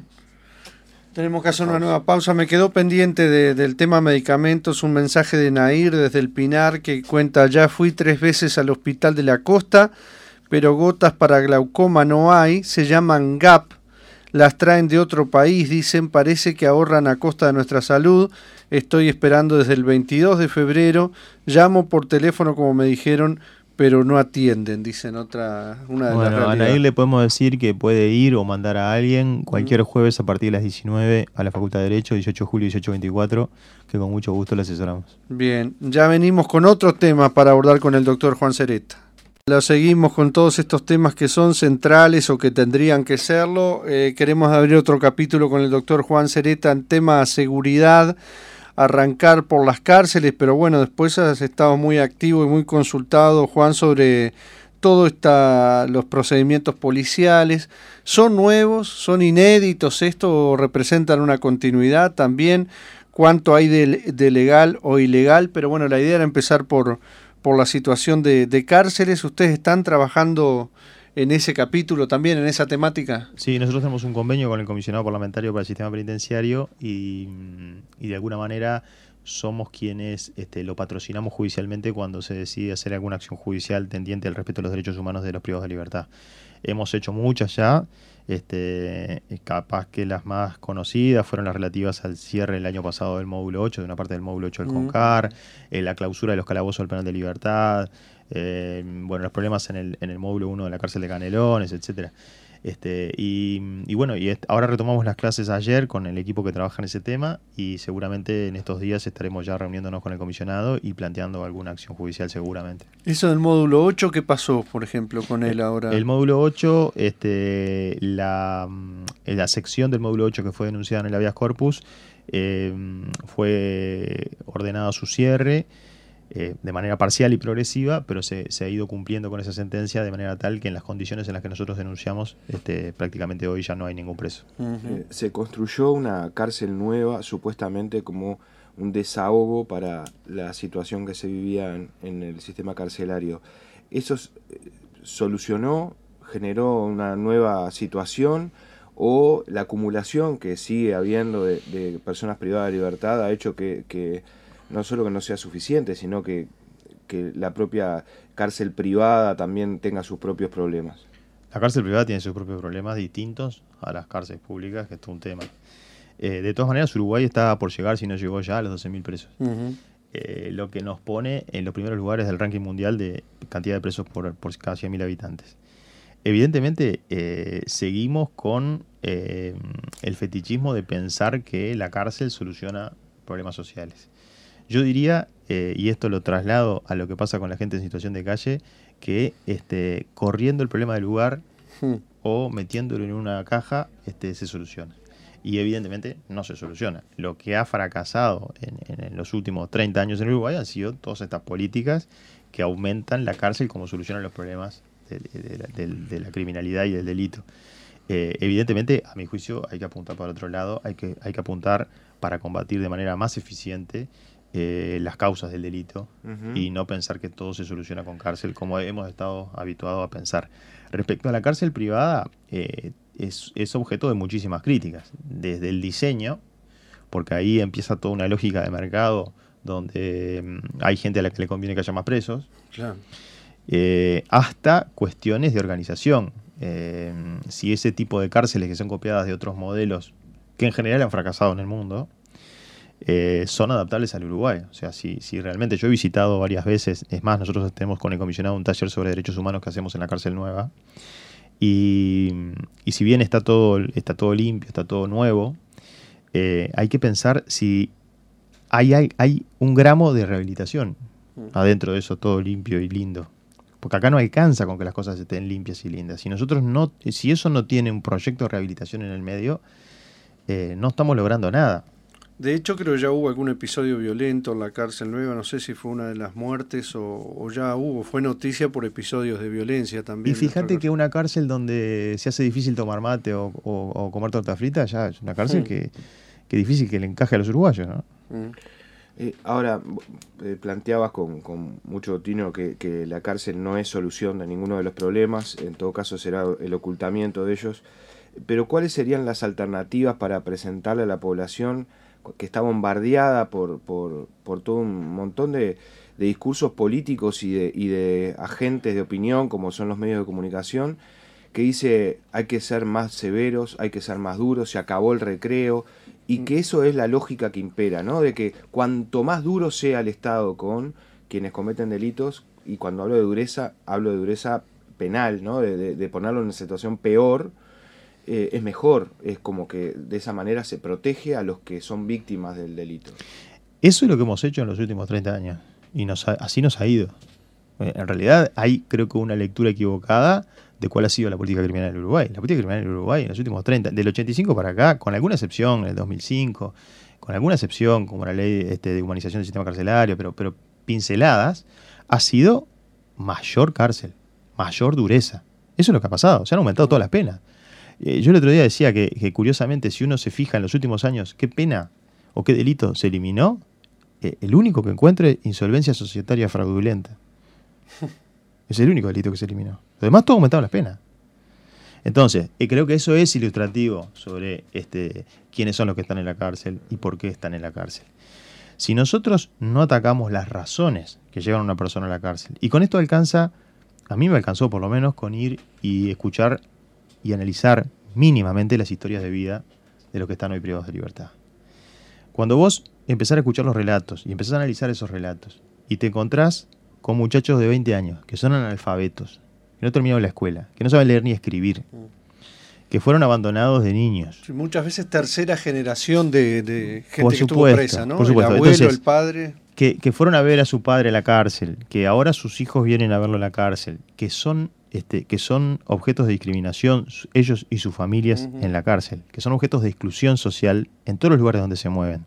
Tenemos que hacer una nueva pausa. Me quedó pendiente de- del tema medicamentos un mensaje de Nair desde el Pinar que cuenta: ya fui tres veces al hospital de la costa, pero gotas para glaucoma no hay, se llaman G A P, las traen de otro país, dicen, parece que ahorran a costa de nuestra salud. Estoy esperando desde el veintidós de febrero, llamo por teléfono como me dijeron, pero no atienden, dicen otra, una de Bueno, las a realidades. Nair le podemos decir que puede ir o mandar a alguien cualquier jueves a partir de las diecinueve a la Facultad de Derecho, dieciocho de julio, dieciocho veinticuatro, que con mucho gusto le asesoramos. Bien, ya venimos con otro tema para abordar con el doctor Juan Sereta. Lo seguimos con todos estos temas que son centrales o que tendrían que serlo. Eh, queremos abrir otro capítulo con el doctor Juan Sereta en tema seguridad, arrancar por las cárceles, pero bueno, después has estado muy activo y muy consultado, Juan, sobre todo esta, los procedimientos policiales. ¿Son nuevos? ¿Son inéditos? ¿Esto representan una continuidad también? ¿Cuánto hay de, de legal o ilegal? Pero bueno, la idea era empezar por, por la situación de, de cárceles. ¿Ustedes están trabajando en ese capítulo también, en esa temática? Sí, nosotros tenemos un convenio con el comisionado parlamentario para el sistema penitenciario y, y de alguna manera somos quienes este, lo patrocinamos judicialmente cuando se decide hacer alguna acción judicial tendiente al respeto a los derechos humanos de los privados de libertad. Hemos hecho muchas ya, este, capaz que las más conocidas fueron las relativas al cierre el año pasado del módulo ocho, de una parte del módulo ocho del Mm. CONCAR, eh, la clausura de los calabozos del penal de libertad, eh, bueno, los problemas en el, en el módulo uno de la cárcel de Canelones, etcétera. Este, y, y bueno, y est- ahora retomamos las clases ayer con el equipo que trabaja en ese tema y seguramente en estos días estaremos ya reuniéndonos con el comisionado y planteando alguna acción judicial seguramente. Eso del módulo ocho, ¿qué pasó, por ejemplo, con él ahora? El módulo ocho, este, la, mm, la sección del módulo ocho que fue denunciada en el habeas corpus, eh, fue ordenado su cierre eh, de manera parcial y progresiva, pero se, se ha ido cumpliendo con esa sentencia de manera tal que en las condiciones en las que nosotros denunciamos, este, prácticamente hoy ya no hay ningún preso. Ujú. Eh, se construyó una cárcel nueva, supuestamente como un desahogo para la situación que se vivía en, en el sistema carcelario. ¿Eso s- eh, solucionó, generó una nueva situación o la acumulación que sigue habiendo de, de personas privadas de libertad ha hecho que, que no solo que no sea suficiente, sino que, que la propia cárcel privada también tenga sus propios problemas? La cárcel privada tiene sus propios problemas distintos a las cárceles públicas, que es todo un tema. Eh, de todas maneras, Uruguay está por llegar, si no llegó ya, a los doce mil presos. Ujú. Eh, lo que nos pone en los primeros lugares del ranking mundial de cantidad de presos por, por cada cien mil habitantes. Evidentemente, eh, seguimos con eh, el fetichismo de pensar que la cárcel soluciona problemas sociales. Yo diría, eh, y esto lo traslado a lo que pasa con la gente en situación de calle, que este, corriendo el problema del lugar Mm. o metiéndolo en una caja este, se soluciona. y evidentemente no se soluciona. Lo que ha fracasado en, en, en los últimos treinta años en Uruguay han sido todas estas políticas que aumentan la cárcel como solucionan los problemas de, de, de, de, de la criminalidad y del delito. Eh, evidentemente, a mi juicio, hay que apuntar para otro lado, hay que, hay que apuntar para combatir de manera más eficiente eh, las causas del delito uh-huh. y no pensar que todo se soluciona con cárcel, como hemos estado habituados a pensar. Respecto a la cárcel privada, eh, es, es objeto de muchísimas críticas, desde el diseño, porque ahí empieza toda una lógica de mercado donde mmm, hay gente a la que le conviene que haya más presos, claro. eh, hasta cuestiones de organización. Eh, si ese tipo de cárceles que son copiadas de otros modelos que en general han fracasado en el mundo eh, son adaptables al Uruguay. O sea, si, si realmente yo he visitado varias veces, es más, nosotros tenemos con el comisionado un taller sobre derechos humanos que hacemos en la cárcel nueva y, y si bien está todo, está todo limpio, está todo nuevo, eh, hay que pensar si hay, hay, hay un gramo de rehabilitación adentro de eso todo limpio y lindo. Porque acá no alcanza con que las cosas estén limpias y lindas. Si nosotros no, si eso no tiene un proyecto de rehabilitación en el medio, eh, no estamos logrando nada. De hecho, creo que ya hubo algún episodio violento en la cárcel nueva. No sé si fue una de las muertes o, o ya hubo. Fue noticia por episodios de violencia también. Y fíjate que una cárcel donde se hace difícil tomar mate o, o, o comer torta frita, ya es una cárcel mm. que, que difícil que le encaje a los uruguayos, ¿no? Mm. Eh, ahora, eh, planteabas con, con mucho tino que, que la cárcel no es solución de ninguno de los problemas, en todo caso será el ocultamiento de ellos, pero ¿cuáles serían las alternativas para presentarle a la población que está bombardeada por, por, por todo un montón de, de discursos políticos y de, y de agentes de opinión, como son los medios de comunicación, que dice hay que ser más severos, hay que ser más duros, se acabó el recreo, y que eso es la lógica que impera, ¿no? De que cuanto más duro sea el Estado con quienes cometen delitos, y cuando hablo de dureza, hablo de dureza penal, ¿no? De, de, de ponerlo en una situación peor, eh, es mejor, es como que de esa manera se protege a los que son víctimas del delito. Eso es lo que hemos hecho en los últimos treinta años, y nos ha, así nos ha ido. En realidad hay, creo que, una lectura equivocada de cuál ha sido la política criminal del Uruguay. La política criminal del Uruguay en los últimos treinta, del ochenta y cinco para acá, con alguna excepción, en el dos mil cinco, con alguna excepción, como la ley este, de humanización del sistema carcelario, pero, pero pinceladas, ha sido mayor cárcel, mayor dureza. Eso es lo que ha pasado, se han aumentado todas las penas. Eh, yo el otro día decía que, que, curiosamente, si uno se fija en los últimos años qué pena o qué delito se eliminó, eh, el único que encuentre insolvencia societaria fraudulenta. Es el único delito que se eliminó. Lo demás todo aumentaron las penas. Entonces, eh, creo que eso es ilustrativo sobre este, quiénes son los que están en la cárcel y por qué están en la cárcel. Si nosotros no atacamos las razones que llevan a una persona a la cárcel, y con esto alcanza, a mí me alcanzó por lo menos con ir y escuchar y analizar mínimamente las historias de vida de los que están hoy privados de libertad. Cuando vos empezás a escuchar los relatos y empezás a analizar esos relatos y te encontrás con muchachos de veinte años que son analfabetos, que no terminaron la escuela, que no saben leer ni escribir, que fueron abandonados de niños. Sí, muchas veces tercera generación de, de gente por que supuesto, estuvo presa, ¿no? Por supuesto. El abuelo, Entonces, el padre. Que, que fueron a ver a su padre a la cárcel, que ahora sus hijos vienen a verlo a la cárcel, que son, este, que son objetos de discriminación, ellos y sus familias uh-huh. en la cárcel, que son objetos de exclusión social en todos los lugares donde se mueven.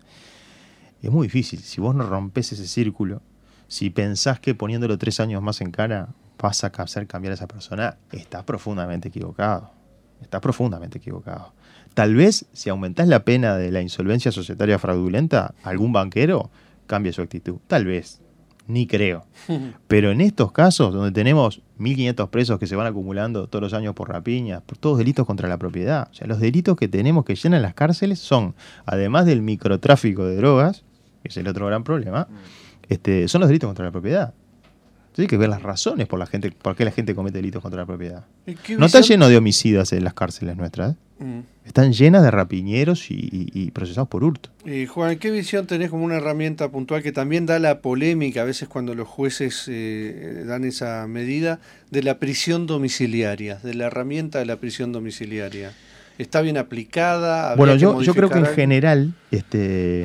Es muy difícil. Si vos no rompes ese círculo, si pensás que poniéndolo tres años más en cara vas a hacer cambiar a esa persona, estás profundamente equivocado. Estás profundamente equivocado. Tal vez, si aumentás la pena de la insolvencia societaria fraudulenta, algún banquero cambie su actitud. Tal vez. Ni creo. Pero en estos casos, donde tenemos mil quinientos presos que se van acumulando todos los años por rapiñas, por todos delitos contra la propiedad. O sea, los delitos que tenemos que llenan las cárceles son, además del microtráfico de drogas, que es el otro gran problema, este, son los delitos contra la propiedad. Entonces hay que ver las razones por la gente, por qué la gente comete delitos contra la propiedad. No está lleno de homicidas en las cárceles nuestras. Mm. Están llenas de rapiñeros y, y, y procesados por hurto. Eh, Juan, ¿qué visión tenés como una herramienta puntual que también da la polémica, a veces cuando los jueces eh, dan esa medida, de la prisión domiciliaria, de la herramienta de la prisión domiciliaria? ¿Está bien aplicada? Bueno, yo, yo creo que en general este,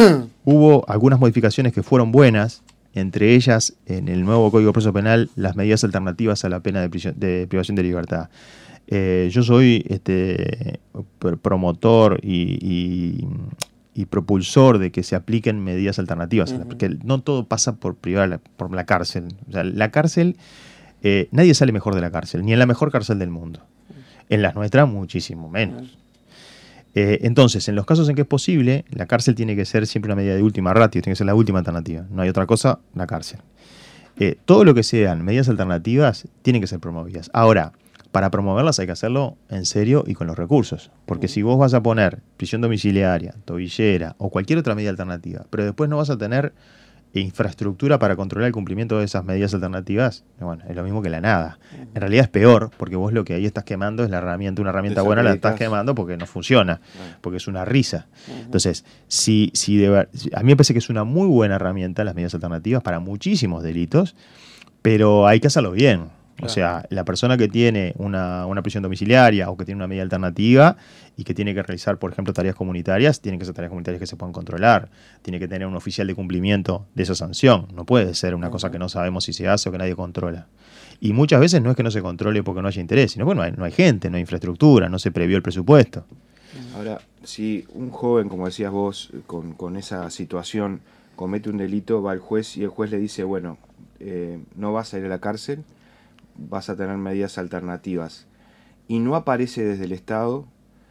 hubo algunas modificaciones que fueron buenas. Entre ellas, en el nuevo Código de Proceso Penal, las medidas alternativas a la pena de, prisión, de privación de libertad. Eh, yo soy este, promotor y, y, y propulsor de que se apliquen medidas alternativas, uh-huh. porque no todo pasa por privar, por la cárcel. O sea, la cárcel, eh, nadie sale mejor de la cárcel, ni en la mejor cárcel del mundo. En las nuestras, muchísimo menos. Uh-huh. Eh, entonces, en los casos en que es posible, la cárcel tiene que ser siempre una medida de última ratio, tiene que ser la última alternativa. No hay otra cosa, la cárcel. Eh, todo lo que sean medidas alternativas tienen que ser promovidas. Ahora, para promoverlas hay que hacerlo en serio y con los recursos. Porque si vos vas a poner prisión domiciliaria, tobillera o cualquier otra medida alternativa, pero después no vas a tener infraestructura para controlar el cumplimiento de esas medidas alternativas, bueno, es lo mismo que la nada. En realidad es peor, porque vos lo que ahí estás quemando es la herramienta, una herramienta buena la estás quemando porque no funciona, porque es una risa. Entonces, si, si de, a mí me parece que es una muy buena herramienta las medidas alternativas para muchísimos delitos, pero hay que hacerlo bien. Claro. O sea, la persona que tiene una, una prisión domiciliaria o que tiene una medida alternativa y que tiene que realizar, por ejemplo, tareas comunitarias, tienen que ser tareas comunitarias que se puedan controlar. Tiene que tener un oficial de cumplimiento de esa sanción. No puede ser una cosa que no sabemos si se hace o que nadie controla. Y muchas veces no es que no se controle porque no haya interés, sino que bueno, no hay, no hay gente, no hay infraestructura, no se previó el presupuesto. Ahora, si un joven, como decías vos, con, con esa situación comete un delito, va al juez y el juez le dice, bueno, eh, no vas a ir a la cárcel, vas a tener medidas alternativas, y no aparece desde el Estado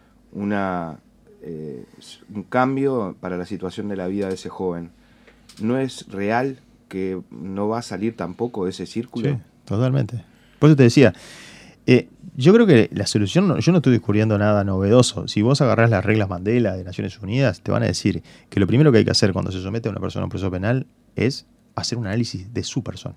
una, eh, un cambio para la situación de la vida de ese joven, ¿no es real que no va a salir tampoco de ese círculo? Sí, totalmente. Por eso te decía, eh, yo creo que la solución, no, yo no estoy descubriendo nada novedoso. Si vos agarrás las reglas Mandela de Naciones Unidas, te van a decir que lo primero que hay que hacer cuando se somete a una persona a un proceso penal es hacer un análisis de su persona.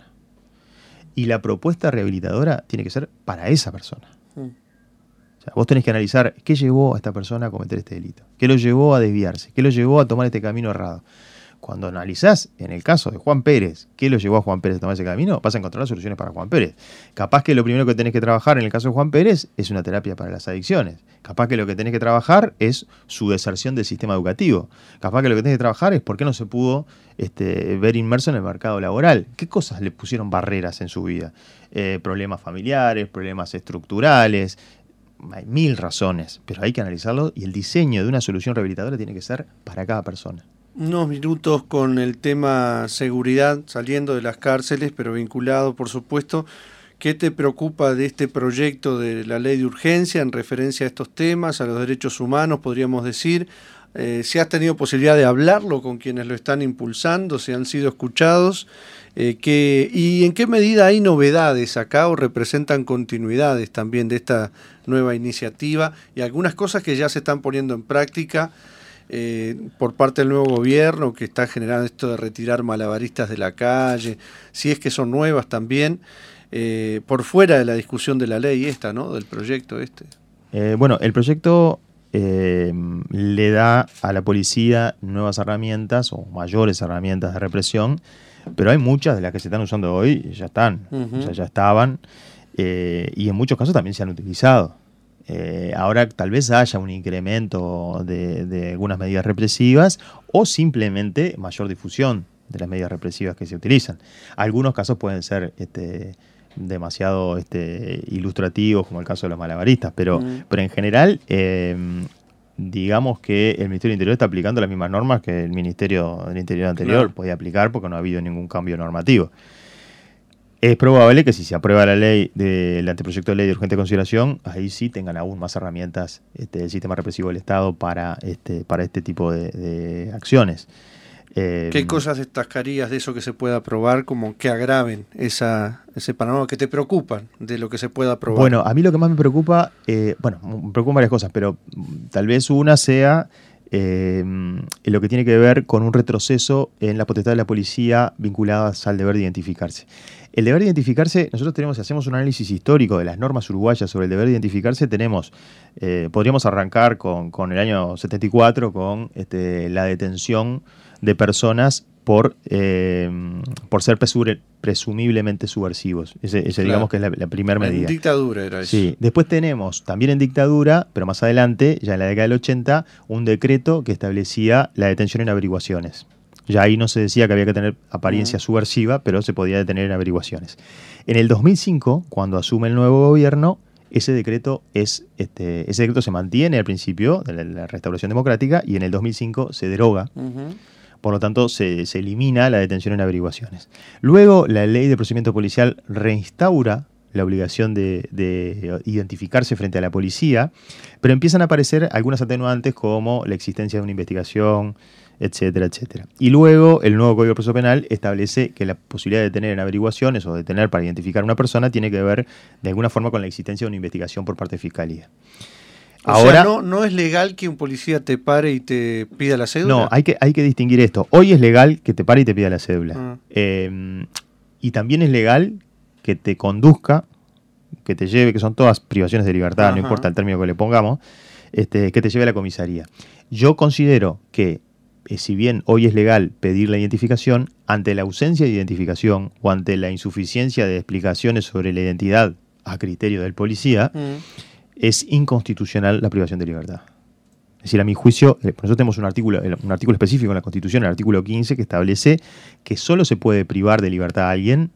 Y la propuesta rehabilitadora tiene que ser para esa persona. Mm. O sea, vos tenés que analizar qué llevó a esta persona a cometer este delito, qué lo llevó a desviarse, qué lo llevó a tomar este camino errado. Cuando analizás, en el caso de Juan Pérez, qué lo llevó a Juan Pérez a tomar ese camino, vas a encontrar soluciones para Juan Pérez. Capaz que lo primero que tenés que trabajar en el caso de Juan Pérez es una terapia para las adicciones. Capaz que lo que tenés que trabajar es su deserción del sistema educativo. Capaz que lo que tenés que trabajar es por qué no se pudo este, ver inmerso en el mercado laboral. ¿Qué cosas le pusieron barreras en su vida? Eh, problemas familiares, problemas estructurales. Hay mil razones, pero hay que analizarlo y el diseño de una solución rehabilitadora tiene que ser para cada persona. Unos minutos con el tema seguridad, saliendo de las cárceles, pero vinculado, por supuesto. ¿Qué te preocupa de este proyecto de la ley de urgencia en referencia a estos temas, a los derechos humanos, podríamos decir? Eh, si has tenido posibilidad de hablarlo con quienes lo están impulsando, si han sido escuchados, eh, que, y en qué medida hay novedades acá o representan continuidades también de esta nueva iniciativa y algunas cosas que ya se están poniendo en práctica Eh, por parte del nuevo gobierno que está generando esto de retirar malabaristas de la calle, si es que son nuevas también, eh, por fuera de la discusión de la ley esta, ¿no? Del proyecto este. Eh, bueno, el proyecto eh, le da a la policía nuevas herramientas o mayores herramientas de represión, pero hay muchas de las que se están usando hoy, ya están, uh-huh. o sea, ya estaban, eh, y en muchos casos también se han utilizado. Eh, ahora tal vez haya un incremento de, de algunas medidas represivas o simplemente mayor difusión de las medidas represivas que se utilizan. Algunos casos pueden ser este, demasiado este, ilustrativos, como el caso de los malabaristas, pero, mm. pero en general, eh, digamos que el Ministerio del Interior está aplicando las mismas normas que el Ministerio del Interior anterior claro. podía aplicar porque no ha habido ningún cambio normativo. Es probable que si se aprueba la ley del anteproyecto de ley de urgente consideración, ahí sí tengan aún más herramientas este, el sistema represivo del Estado para este, para este tipo de, de acciones. Eh, ¿Qué cosas destacarías de eso que se pueda aprobar como que agraven esa, ese panorama que te preocupan de lo que se pueda aprobar? Bueno, a mí lo que más me preocupa, eh, bueno, me preocupan varias cosas, pero tal vez una sea eh, lo que tiene que ver con un retroceso en la potestad de la policía vinculadas al deber de identificarse. El deber de identificarse, nosotros tenemos, si hacemos un análisis histórico de las normas uruguayas sobre el deber de identificarse, tenemos, eh, podríamos arrancar con, con el año setenta y cuatro, con este, la detención de personas por, eh, por ser presure, presumiblemente subversivos. Ese, ese claro. digamos que es la, la primera medida. En dictadura era eso. Sí. Después tenemos, también en dictadura, pero más adelante, ya en la década del ochenta, un decreto que establecía la detención en averiguaciones. Ya ahí no se decía que había que tener apariencia uh-huh. subversiva, pero se podía detener en averiguaciones. En el dos mil cinco, cuando asume el nuevo gobierno, ese decreto es este, ese decreto se mantiene al principio de la, la restauración democrática y en el dos mil cinco se deroga. Uh-huh. Por lo tanto, se, se elimina la detención en averiguaciones. Luego, la ley de procedimiento policial reinstaura la obligación de, de identificarse frente a la policía, pero empiezan a aparecer algunas atenuantes como la existencia de una investigación, etcétera, etcétera. Y luego el nuevo Código de Proceso Penal establece que la posibilidad de detener en averiguaciones o detener para identificar a una persona tiene que ver de alguna forma con la existencia de una investigación por parte de Fiscalía. O Ahora, sea, no, no es legal que un policía te pare y te pida la cédula. No, hay que, hay que distinguir esto. Hoy es legal que te pare y te pida la cédula. Ah. Eh, y también es legal que te conduzca, que te lleve, que son todas privaciones de libertad, Ajá. no importa el término que le pongamos, este, que te lleve a la comisaría. Yo considero que, eh, si bien hoy es legal pedir la identificación, ante la ausencia de identificación o ante la insuficiencia de explicaciones sobre la identidad a criterio del policía, mm. es inconstitucional la privación de libertad. Es decir, a mi juicio, por eso tenemos un artículo, un artículo específico en la Constitución, el artículo quince, que establece que solo se puede privar de libertad a alguien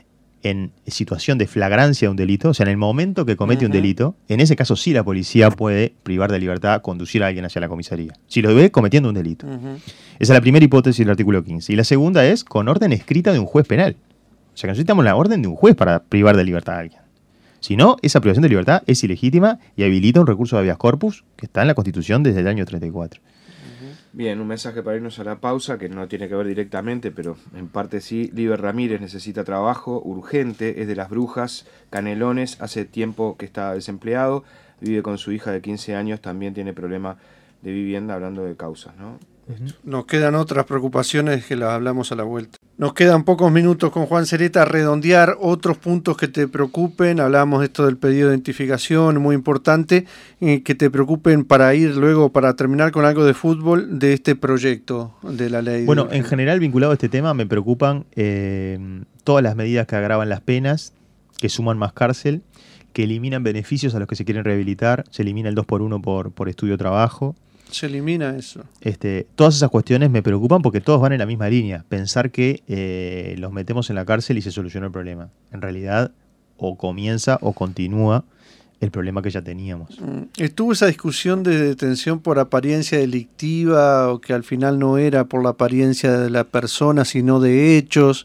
en situación de flagrancia de un delito, o sea, en el momento que comete uh-huh. un delito. En ese caso sí la policía puede privar de libertad, conducir a alguien hacia la comisaría, si lo ve cometiendo un delito. Uh-huh. Esa es la primera hipótesis del artículo quince. Y la segunda es con orden escrita de un juez penal. O sea, que necesitamos la orden de un juez para privar de libertad a alguien. Si no, esa privación de libertad es ilegítima y habilita un recurso de habeas corpus que está en la Constitución desde el año treinta y cuatro. Bien, un mensaje para irnos a la pausa que no tiene que ver directamente, pero en parte sí. Liber Ramírez necesita trabajo urgente, es de Las Brujas, Canelones, hace tiempo que está desempleado, vive con su hija de quince años, también tiene problema de vivienda, hablando de causas, ¿no? Nos quedan otras preocupaciones que las hablamos a la vuelta. Nos quedan pocos minutos con Juan Sereta a redondear otros puntos que te preocupen. Hablamos esto del pedido de identificación, muy importante, eh, que te preocupen para ir luego, para terminar con algo de fútbol, de este proyecto de la ley. Bueno, de... en general, vinculado a este tema, me preocupan eh, todas las medidas que agravan las penas, que suman más cárcel, que eliminan beneficios a los que se quieren rehabilitar, se elimina el dos por uno por, por estudio-trabajo. Se elimina eso. Este, todas esas cuestiones me preocupan porque todos van en la misma línea. Pensar que eh, los metemos en la cárcel y se solucionó el problema. En realidad, o comienza o continúa el problema que ya teníamos. ¿Estuvo esa discusión de detención por apariencia delictiva o que al final no era por la apariencia de la persona, sino de hechos?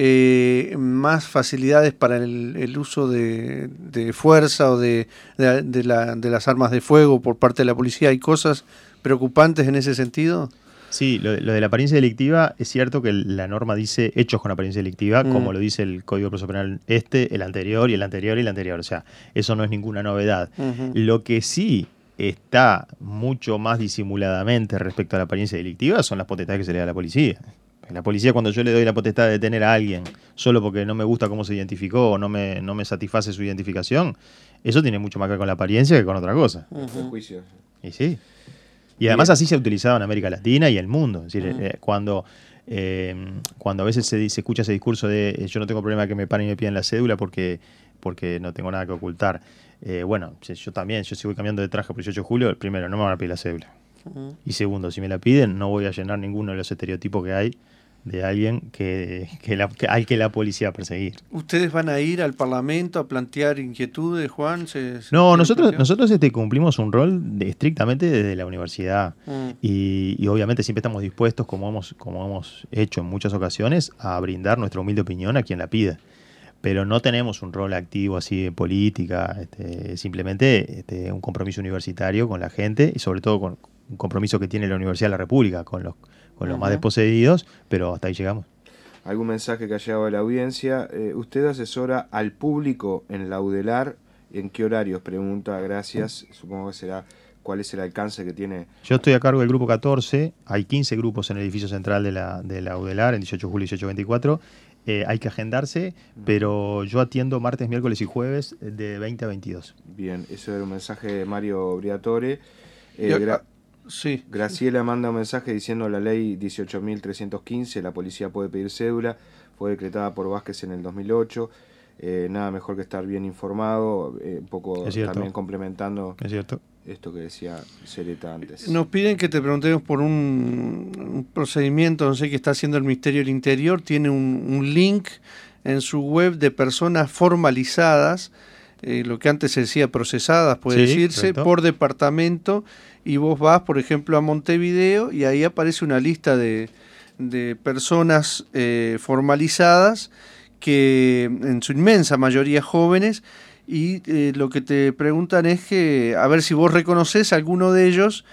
Eh, ¿Más facilidades para el, el uso de, de fuerza o de, de, de, la, de las armas de fuego por parte de la policía? ¿Hay cosas preocupantes en ese sentido? Sí, lo, lo de la apariencia delictiva, es cierto que la norma dice hechos con apariencia delictiva, mm. como lo dice el Código de Proceso Penal este, el anterior y el anterior y el anterior. O sea, eso no es ninguna novedad. Uh-huh. Lo que sí está mucho más disimuladamente respecto a la apariencia delictiva son las potestades que se le da a la policía. La policía, cuando yo le doy la potestad de detener a alguien solo porque no me gusta cómo se identificó o no me, no me satisface su identificación, eso tiene mucho más que ver con la apariencia que con otra cosa. Uh-huh. Juicio. Y sí. Y además Bien. Así se ha utilizado en América Latina y el mundo. Es decir, uh-huh. eh, cuando, eh, cuando a veces se, se escucha ese discurso de eh, yo no tengo problema que me paren y me pidan la cédula porque, porque no tengo nada que ocultar. Eh, bueno, yo también, yo si voy cambiando de traje por dieciocho de julio, primero, no me van a pedir la cédula. Uh-huh. Y segundo, si me la piden, no voy a llenar ninguno de los estereotipos que hay de alguien que, que, la, que hay que la policía va a perseguir. ¿Ustedes van a ir al Parlamento a plantear inquietudes, Juan? ¿Se, se no, nosotros nosotros este, cumplimos un rol de, estrictamente desde la universidad mm. y, y obviamente siempre estamos dispuestos, como hemos, como hemos hecho en muchas ocasiones, a brindar nuestra humilde opinión a quien la pida. Pero no tenemos un rol activo así de política, este, simplemente este, un compromiso universitario con la gente y sobre todo con un compromiso que tiene la Universidad de la República con los con los uh-huh. más desposeídos, pero hasta ahí llegamos. ¿Algún mensaje que ha llegado a la audiencia? Eh, ¿Usted asesora al público en la UDELAR? ¿En qué horarios? Pregunta, gracias. Supongo que será cuál es el alcance que tiene. Yo estoy a cargo del grupo catorce, hay quince grupos en el edificio central de la, de la UDELAR, en dieciocho de julio y dieciocho veinticuatro. Eh, hay que agendarse, pero yo atiendo martes, miércoles y jueves de veinte a veintidós. Bien, eso era un mensaje de Mario Briatore. Eh, gra- Sí. Graciela manda un mensaje diciendo la ley dieciocho mil trescientos quince, la policía puede pedir cédula, fue decretada por Vázquez en el dos mil ocho, eh, nada mejor que estar bien informado, eh, un poco también complementando esto que decía Sereta antes. Nos piden que te preguntemos por un, un procedimiento, no sé, que está haciendo el Ministerio del Interior, tiene un, un link en su web de personas formalizadas eh, lo que antes se decía procesadas, puede Sí, decirse, correcto. por departamento, y vos vas, por ejemplo, a Montevideo y ahí aparece una lista de, de personas eh, formalizadas que en su inmensa mayoría jóvenes, y eh, lo que te preguntan es que a ver si vos reconoces a alguno de ellos,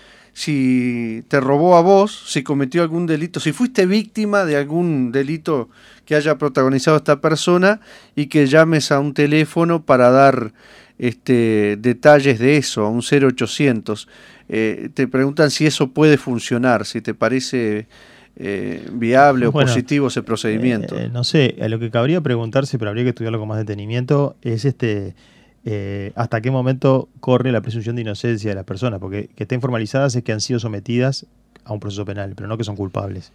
si te robó a vos, si cometió algún delito, si fuiste víctima de algún delito que haya protagonizado esta persona, y que llames a un teléfono para dar este, detalles de eso, a un cero ochocientos. Eh, te preguntan si eso puede funcionar, si te parece eh, viable o Bueno, positivo ese procedimiento. Eh, no sé, a lo que cabría preguntarse, pero habría que estudiarlo con más detenimiento, es este eh, hasta qué momento corre la presunción de inocencia de las personas, porque que estén formalizadas es que han sido sometidas a un proceso penal, pero no que son culpables.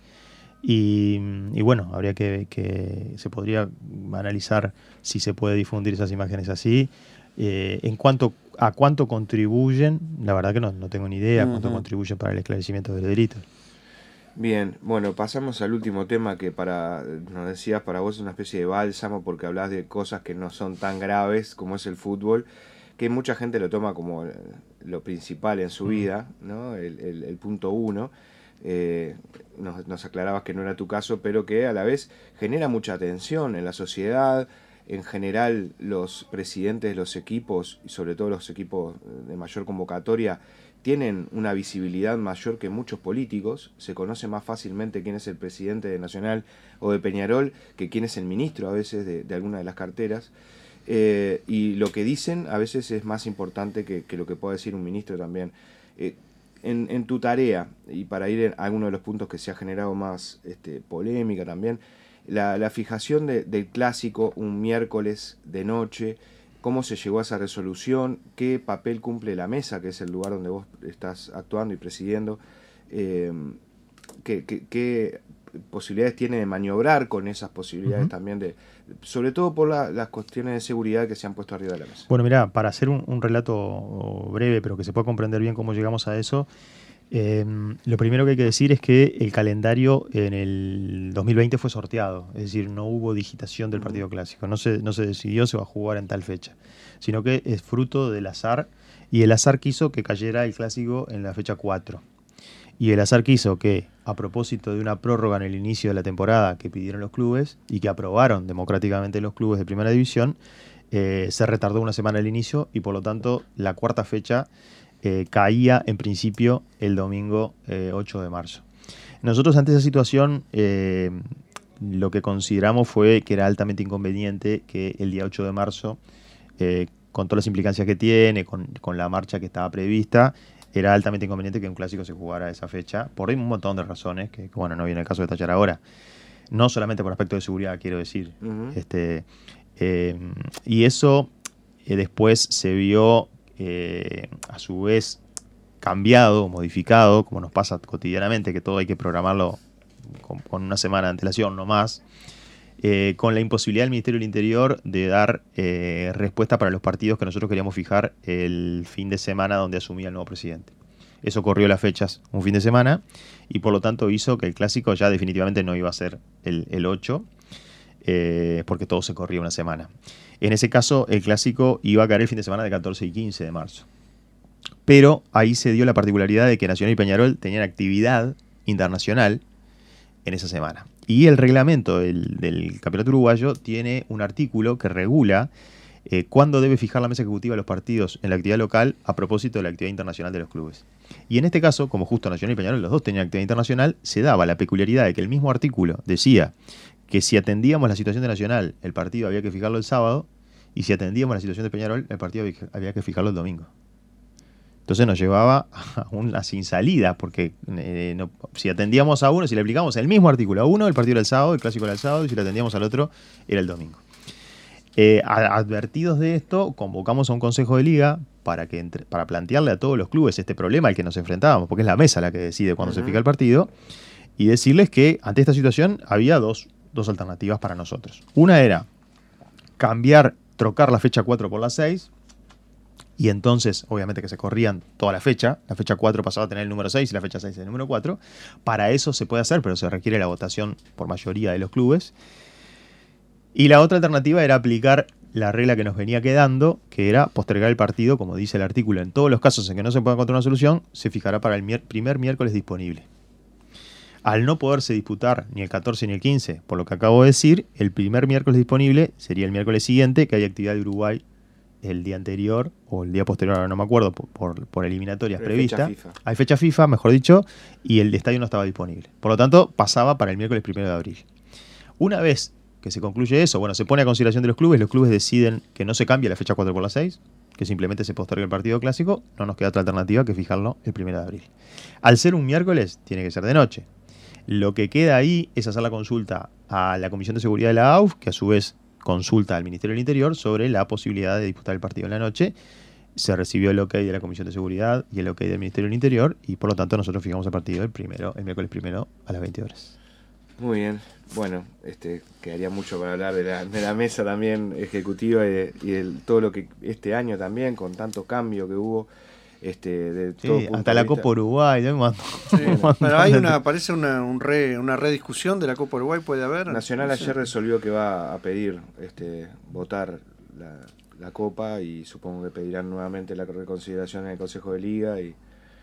Y, y bueno, habría que, que se podría analizar si se puede difundir esas imágenes así. Eh, en cuanto a cuánto contribuyen, la verdad que no, no tengo ni idea cuánto Ujú. contribuyen para el esclarecimiento del delito. Bien, bueno, pasamos al último tema que para, nos decías, para vos es una especie de bálsamo porque hablas de cosas que no son tan graves como es el fútbol, que mucha gente lo toma como lo principal en su Mm. vida, ¿no? El, el- el punto uno. Eh, nos, nos aclarabas que no era tu caso, pero que a la vez genera mucha tensión en la sociedad. En general, los presidentes de los equipos, y sobre todo los equipos de mayor convocatoria, tienen una visibilidad mayor que muchos políticos. Se conoce más fácilmente quién es el presidente de Nacional o de Peñarol que quién es el ministro a veces de, de alguna de las carteras. Eh, y lo que dicen a veces es más importante que, que lo que pueda decir un ministro también. Eh, en, en tu tarea, y para ir a alguno de los puntos que se ha generado más este, polémica también, la, la fijación de, del clásico un miércoles de noche, cómo se llegó a esa resolución, qué papel cumple la mesa, que es el lugar donde vos estás actuando y presidiendo, eh, qué, qué, qué posibilidades tiene de maniobrar con esas posibilidades Ujú. también, de sobre todo por la, las cuestiones de seguridad que se han puesto arriba de la mesa. Bueno, mira, para hacer un, un relato breve, pero que se pueda comprender bien cómo llegamos a eso, eh, lo primero que hay que decir es que el calendario en el dos mil veinte fue sorteado, es decir, no hubo digitación del partido clásico, no se, no se decidió se va a jugar en tal fecha, sino que es fruto del azar, y el azar quiso que cayera el clásico en la fecha cuatro. Y el azar quiso que, a propósito de una prórroga en el inicio de la temporada que pidieron los clubes y que aprobaron democráticamente los clubes de primera división, eh, se retardó una semana el inicio y por lo tanto la cuarta fecha eh, caía en principio el domingo eh, ocho de marzo. Nosotros ante esa situación eh, lo que consideramos fue que era altamente inconveniente que el día ocho de marzo, eh, con todas las implicancias que tiene, con, con la marcha que estaba prevista, era altamente inconveniente que un clásico se jugara a esa fecha, por un montón de razones, que bueno, no viene el caso de detallar ahora. No solamente por aspecto de seguridad, quiero decir. Uh-huh. este, eh, y eso eh, después se vio, eh, a su vez, cambiado, modificado, como nos pasa cotidianamente, que todo hay que programarlo con, con una semana de antelación, no más. Eh, con la imposibilidad del Ministerio del Interior de dar eh, respuesta para los partidos que nosotros queríamos fijar el fin de semana donde asumía el nuevo presidente. Eso corrió las fechas un fin de semana y por lo tanto hizo que el clásico ya definitivamente no iba a ser el, el ocho, eh, porque todo se corría una semana. En ese caso el clásico iba a caer el fin de semana de catorce y quince de marzo. Pero ahí se dio la particularidad de que Nacional y Peñarol tenían actividad internacional en esa semana. Y el reglamento del, del Campeonato Uruguayo tiene un artículo que regula eh, cuándo debe fijar la mesa ejecutiva de los partidos en la actividad local a propósito de la actividad internacional de los clubes. Y en este caso, como justo Nacional y Peñarol los dos tenían actividad internacional, se daba la peculiaridad de que el mismo artículo decía que si atendíamos la situación de Nacional, el partido había que fijarlo el sábado, y si atendíamos la situación de Peñarol, el partido había que fijarlo el domingo. Entonces nos llevaba a una sin salida, porque eh, no, si atendíamos a uno, si le aplicábamos el mismo artículo a uno, el partido era el sábado, el clásico era el sábado, y si le atendíamos al otro, era el domingo. Eh, a, advertidos de esto, convocamos a un consejo de liga para, que entre, para plantearle a todos los clubes este problema al que nos enfrentábamos, porque es la mesa la que decide cuándo uh-huh. se fija el partido, y decirles que ante esta situación había dos, dos alternativas para nosotros. Una era cambiar, trocar la fecha cuatro por la seis, y entonces, obviamente que se corrían toda la fecha, la fecha cuatro pasaba a tener el número seis y la fecha seis el número cuatro. Para eso se puede hacer, pero se requiere la votación por mayoría de los clubes. Y la otra alternativa era aplicar la regla que nos venía quedando, que era postergar el partido, como dice el artículo. En todos los casos en que no se pueda encontrar una solución, se fijará para el mier- primer miércoles disponible. Al no poderse disputar ni el catorce ni el quince, por lo que acabo de decir, el primer miércoles disponible sería el miércoles siguiente, que hay actividad de Uruguay el día anterior, o el día posterior, ahora no me acuerdo, por, por, por eliminatorias Pero hay previstas. fecha FIFA. Hay fecha FIFA, mejor dicho, y el estadio no estaba disponible. Por lo tanto, pasaba para el miércoles primero de abril. Una vez que se concluye eso, bueno, se pone a consideración de los clubes, los clubes deciden que no se cambie la fecha cuatro por la seis, que simplemente se postergue el partido clásico, no nos queda otra alternativa que fijarlo el primero de abril. Al ser un miércoles, tiene que ser de noche. Lo que queda ahí es hacer la consulta a la Comisión de Seguridad de la A U F, que a su vez consulta al Ministerio del Interior sobre la posibilidad de disputar el partido en la noche. Se recibió el ok de la Comisión de Seguridad y el ok del Ministerio del Interior, y por lo tanto nosotros fijamos el partido el primero, el miércoles primero a las veinte horas. Muy bien, bueno, este quedaría mucho para hablar de la, de la mesa también ejecutiva y, de, y de todo lo que este año también, con tanto cambio que hubo. Este, de Sí, todo punto hasta de la vista. Copa Uruguay, ¿no? Un Sí, montón pero hay de- una, parece una, un re, una rediscusión de la Copa Uruguay, puede haber. Nacional No sé. ayer resolvió que va a pedir este, votar la, la Copa, y supongo que pedirán nuevamente la reconsideración en el Consejo de Liga, y,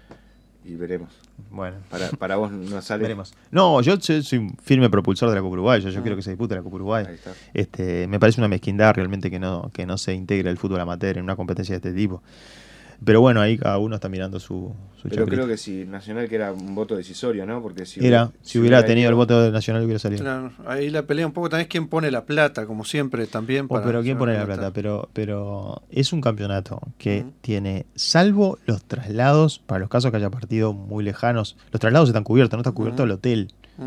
y veremos. Bueno, Para, para vos no sale. veremos. No, yo soy soy un firme propulsor de la Copa Uruguay. Yo, yo Ah. quiero que se dispute la Copa Uruguay. Ahí está. Este, me parece una mezquindad realmente que no, que no se integre el fútbol amateur en una competencia de este tipo. Pero bueno, ahí cada uno está mirando su, su Pero chacrita. creo que si Nacional, que era un voto decisorio, ¿no? Porque si Era, si hubiera tenido el voto de Nacional hubiera salido. Claro, ahí la pelea un poco también es quién pone la plata, como siempre también. Oh, para pero ¿quién llevar pone la plata? Pero, pero es un campeonato que Ujú. tiene, salvo los traslados, para los casos que haya partidos muy lejanos, los traslados están cubiertos, no está cubierto Ujú. el hotel. Ujú.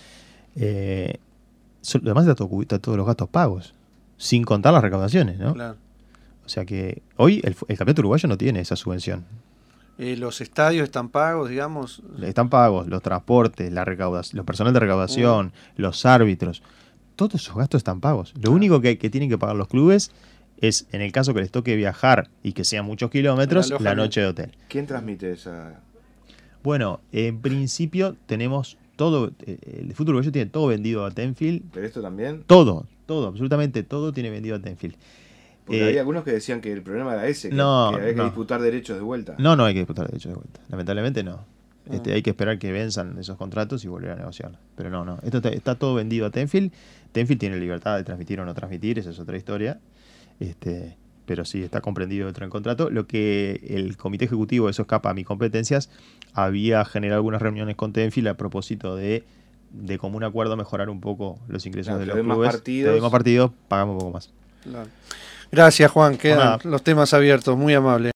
Eh, so- además está todo cubierto, todos los gastos pagos, sin contar las recaudaciones, ¿no? Claro. O sea que hoy el, el campeonato uruguayo no tiene esa subvención. Eh, los estadios están pagos, digamos. Están pagos los transportes, la recaudación, los personal de recaudación, los árbitros. Todos esos gastos están pagos. Lo único que, que tienen que pagar los clubes es, en el caso que les toque viajar y que sean muchos kilómetros, El la alojamiento. noche de hotel. ¿Quién transmite esa? Bueno, en principio tenemos todo, eh, el fútbol uruguayo tiene todo vendido a Tenfield. ¿Pero esto también? Todo, todo, absolutamente todo tiene vendido a Tenfield. Porque Eh, había algunos que decían que el problema era ese, que, no, que había que no. disputar derechos de vuelta. No, no hay que disputar derechos de vuelta. Lamentablemente no. Este, Ah. hay que esperar que venzan esos contratos y volver a negociar. Pero no, no. Esto está, está todo vendido a Tenfield. Tenfield tiene libertad de transmitir o no transmitir, esa es otra historia. Este, pero sí, está comprendido dentro del contrato. Lo que el comité ejecutivo, eso escapa a mis competencias, había generado algunas reuniones con Tenfield a propósito de, de común acuerdo, mejorar un poco los ingresos Claro, de que los den más clubes. partidos. Que den más partidos, pagamos un poco más. Claro. Gracias, Juan. Quedan Nada. los temas abiertos. Muy amable.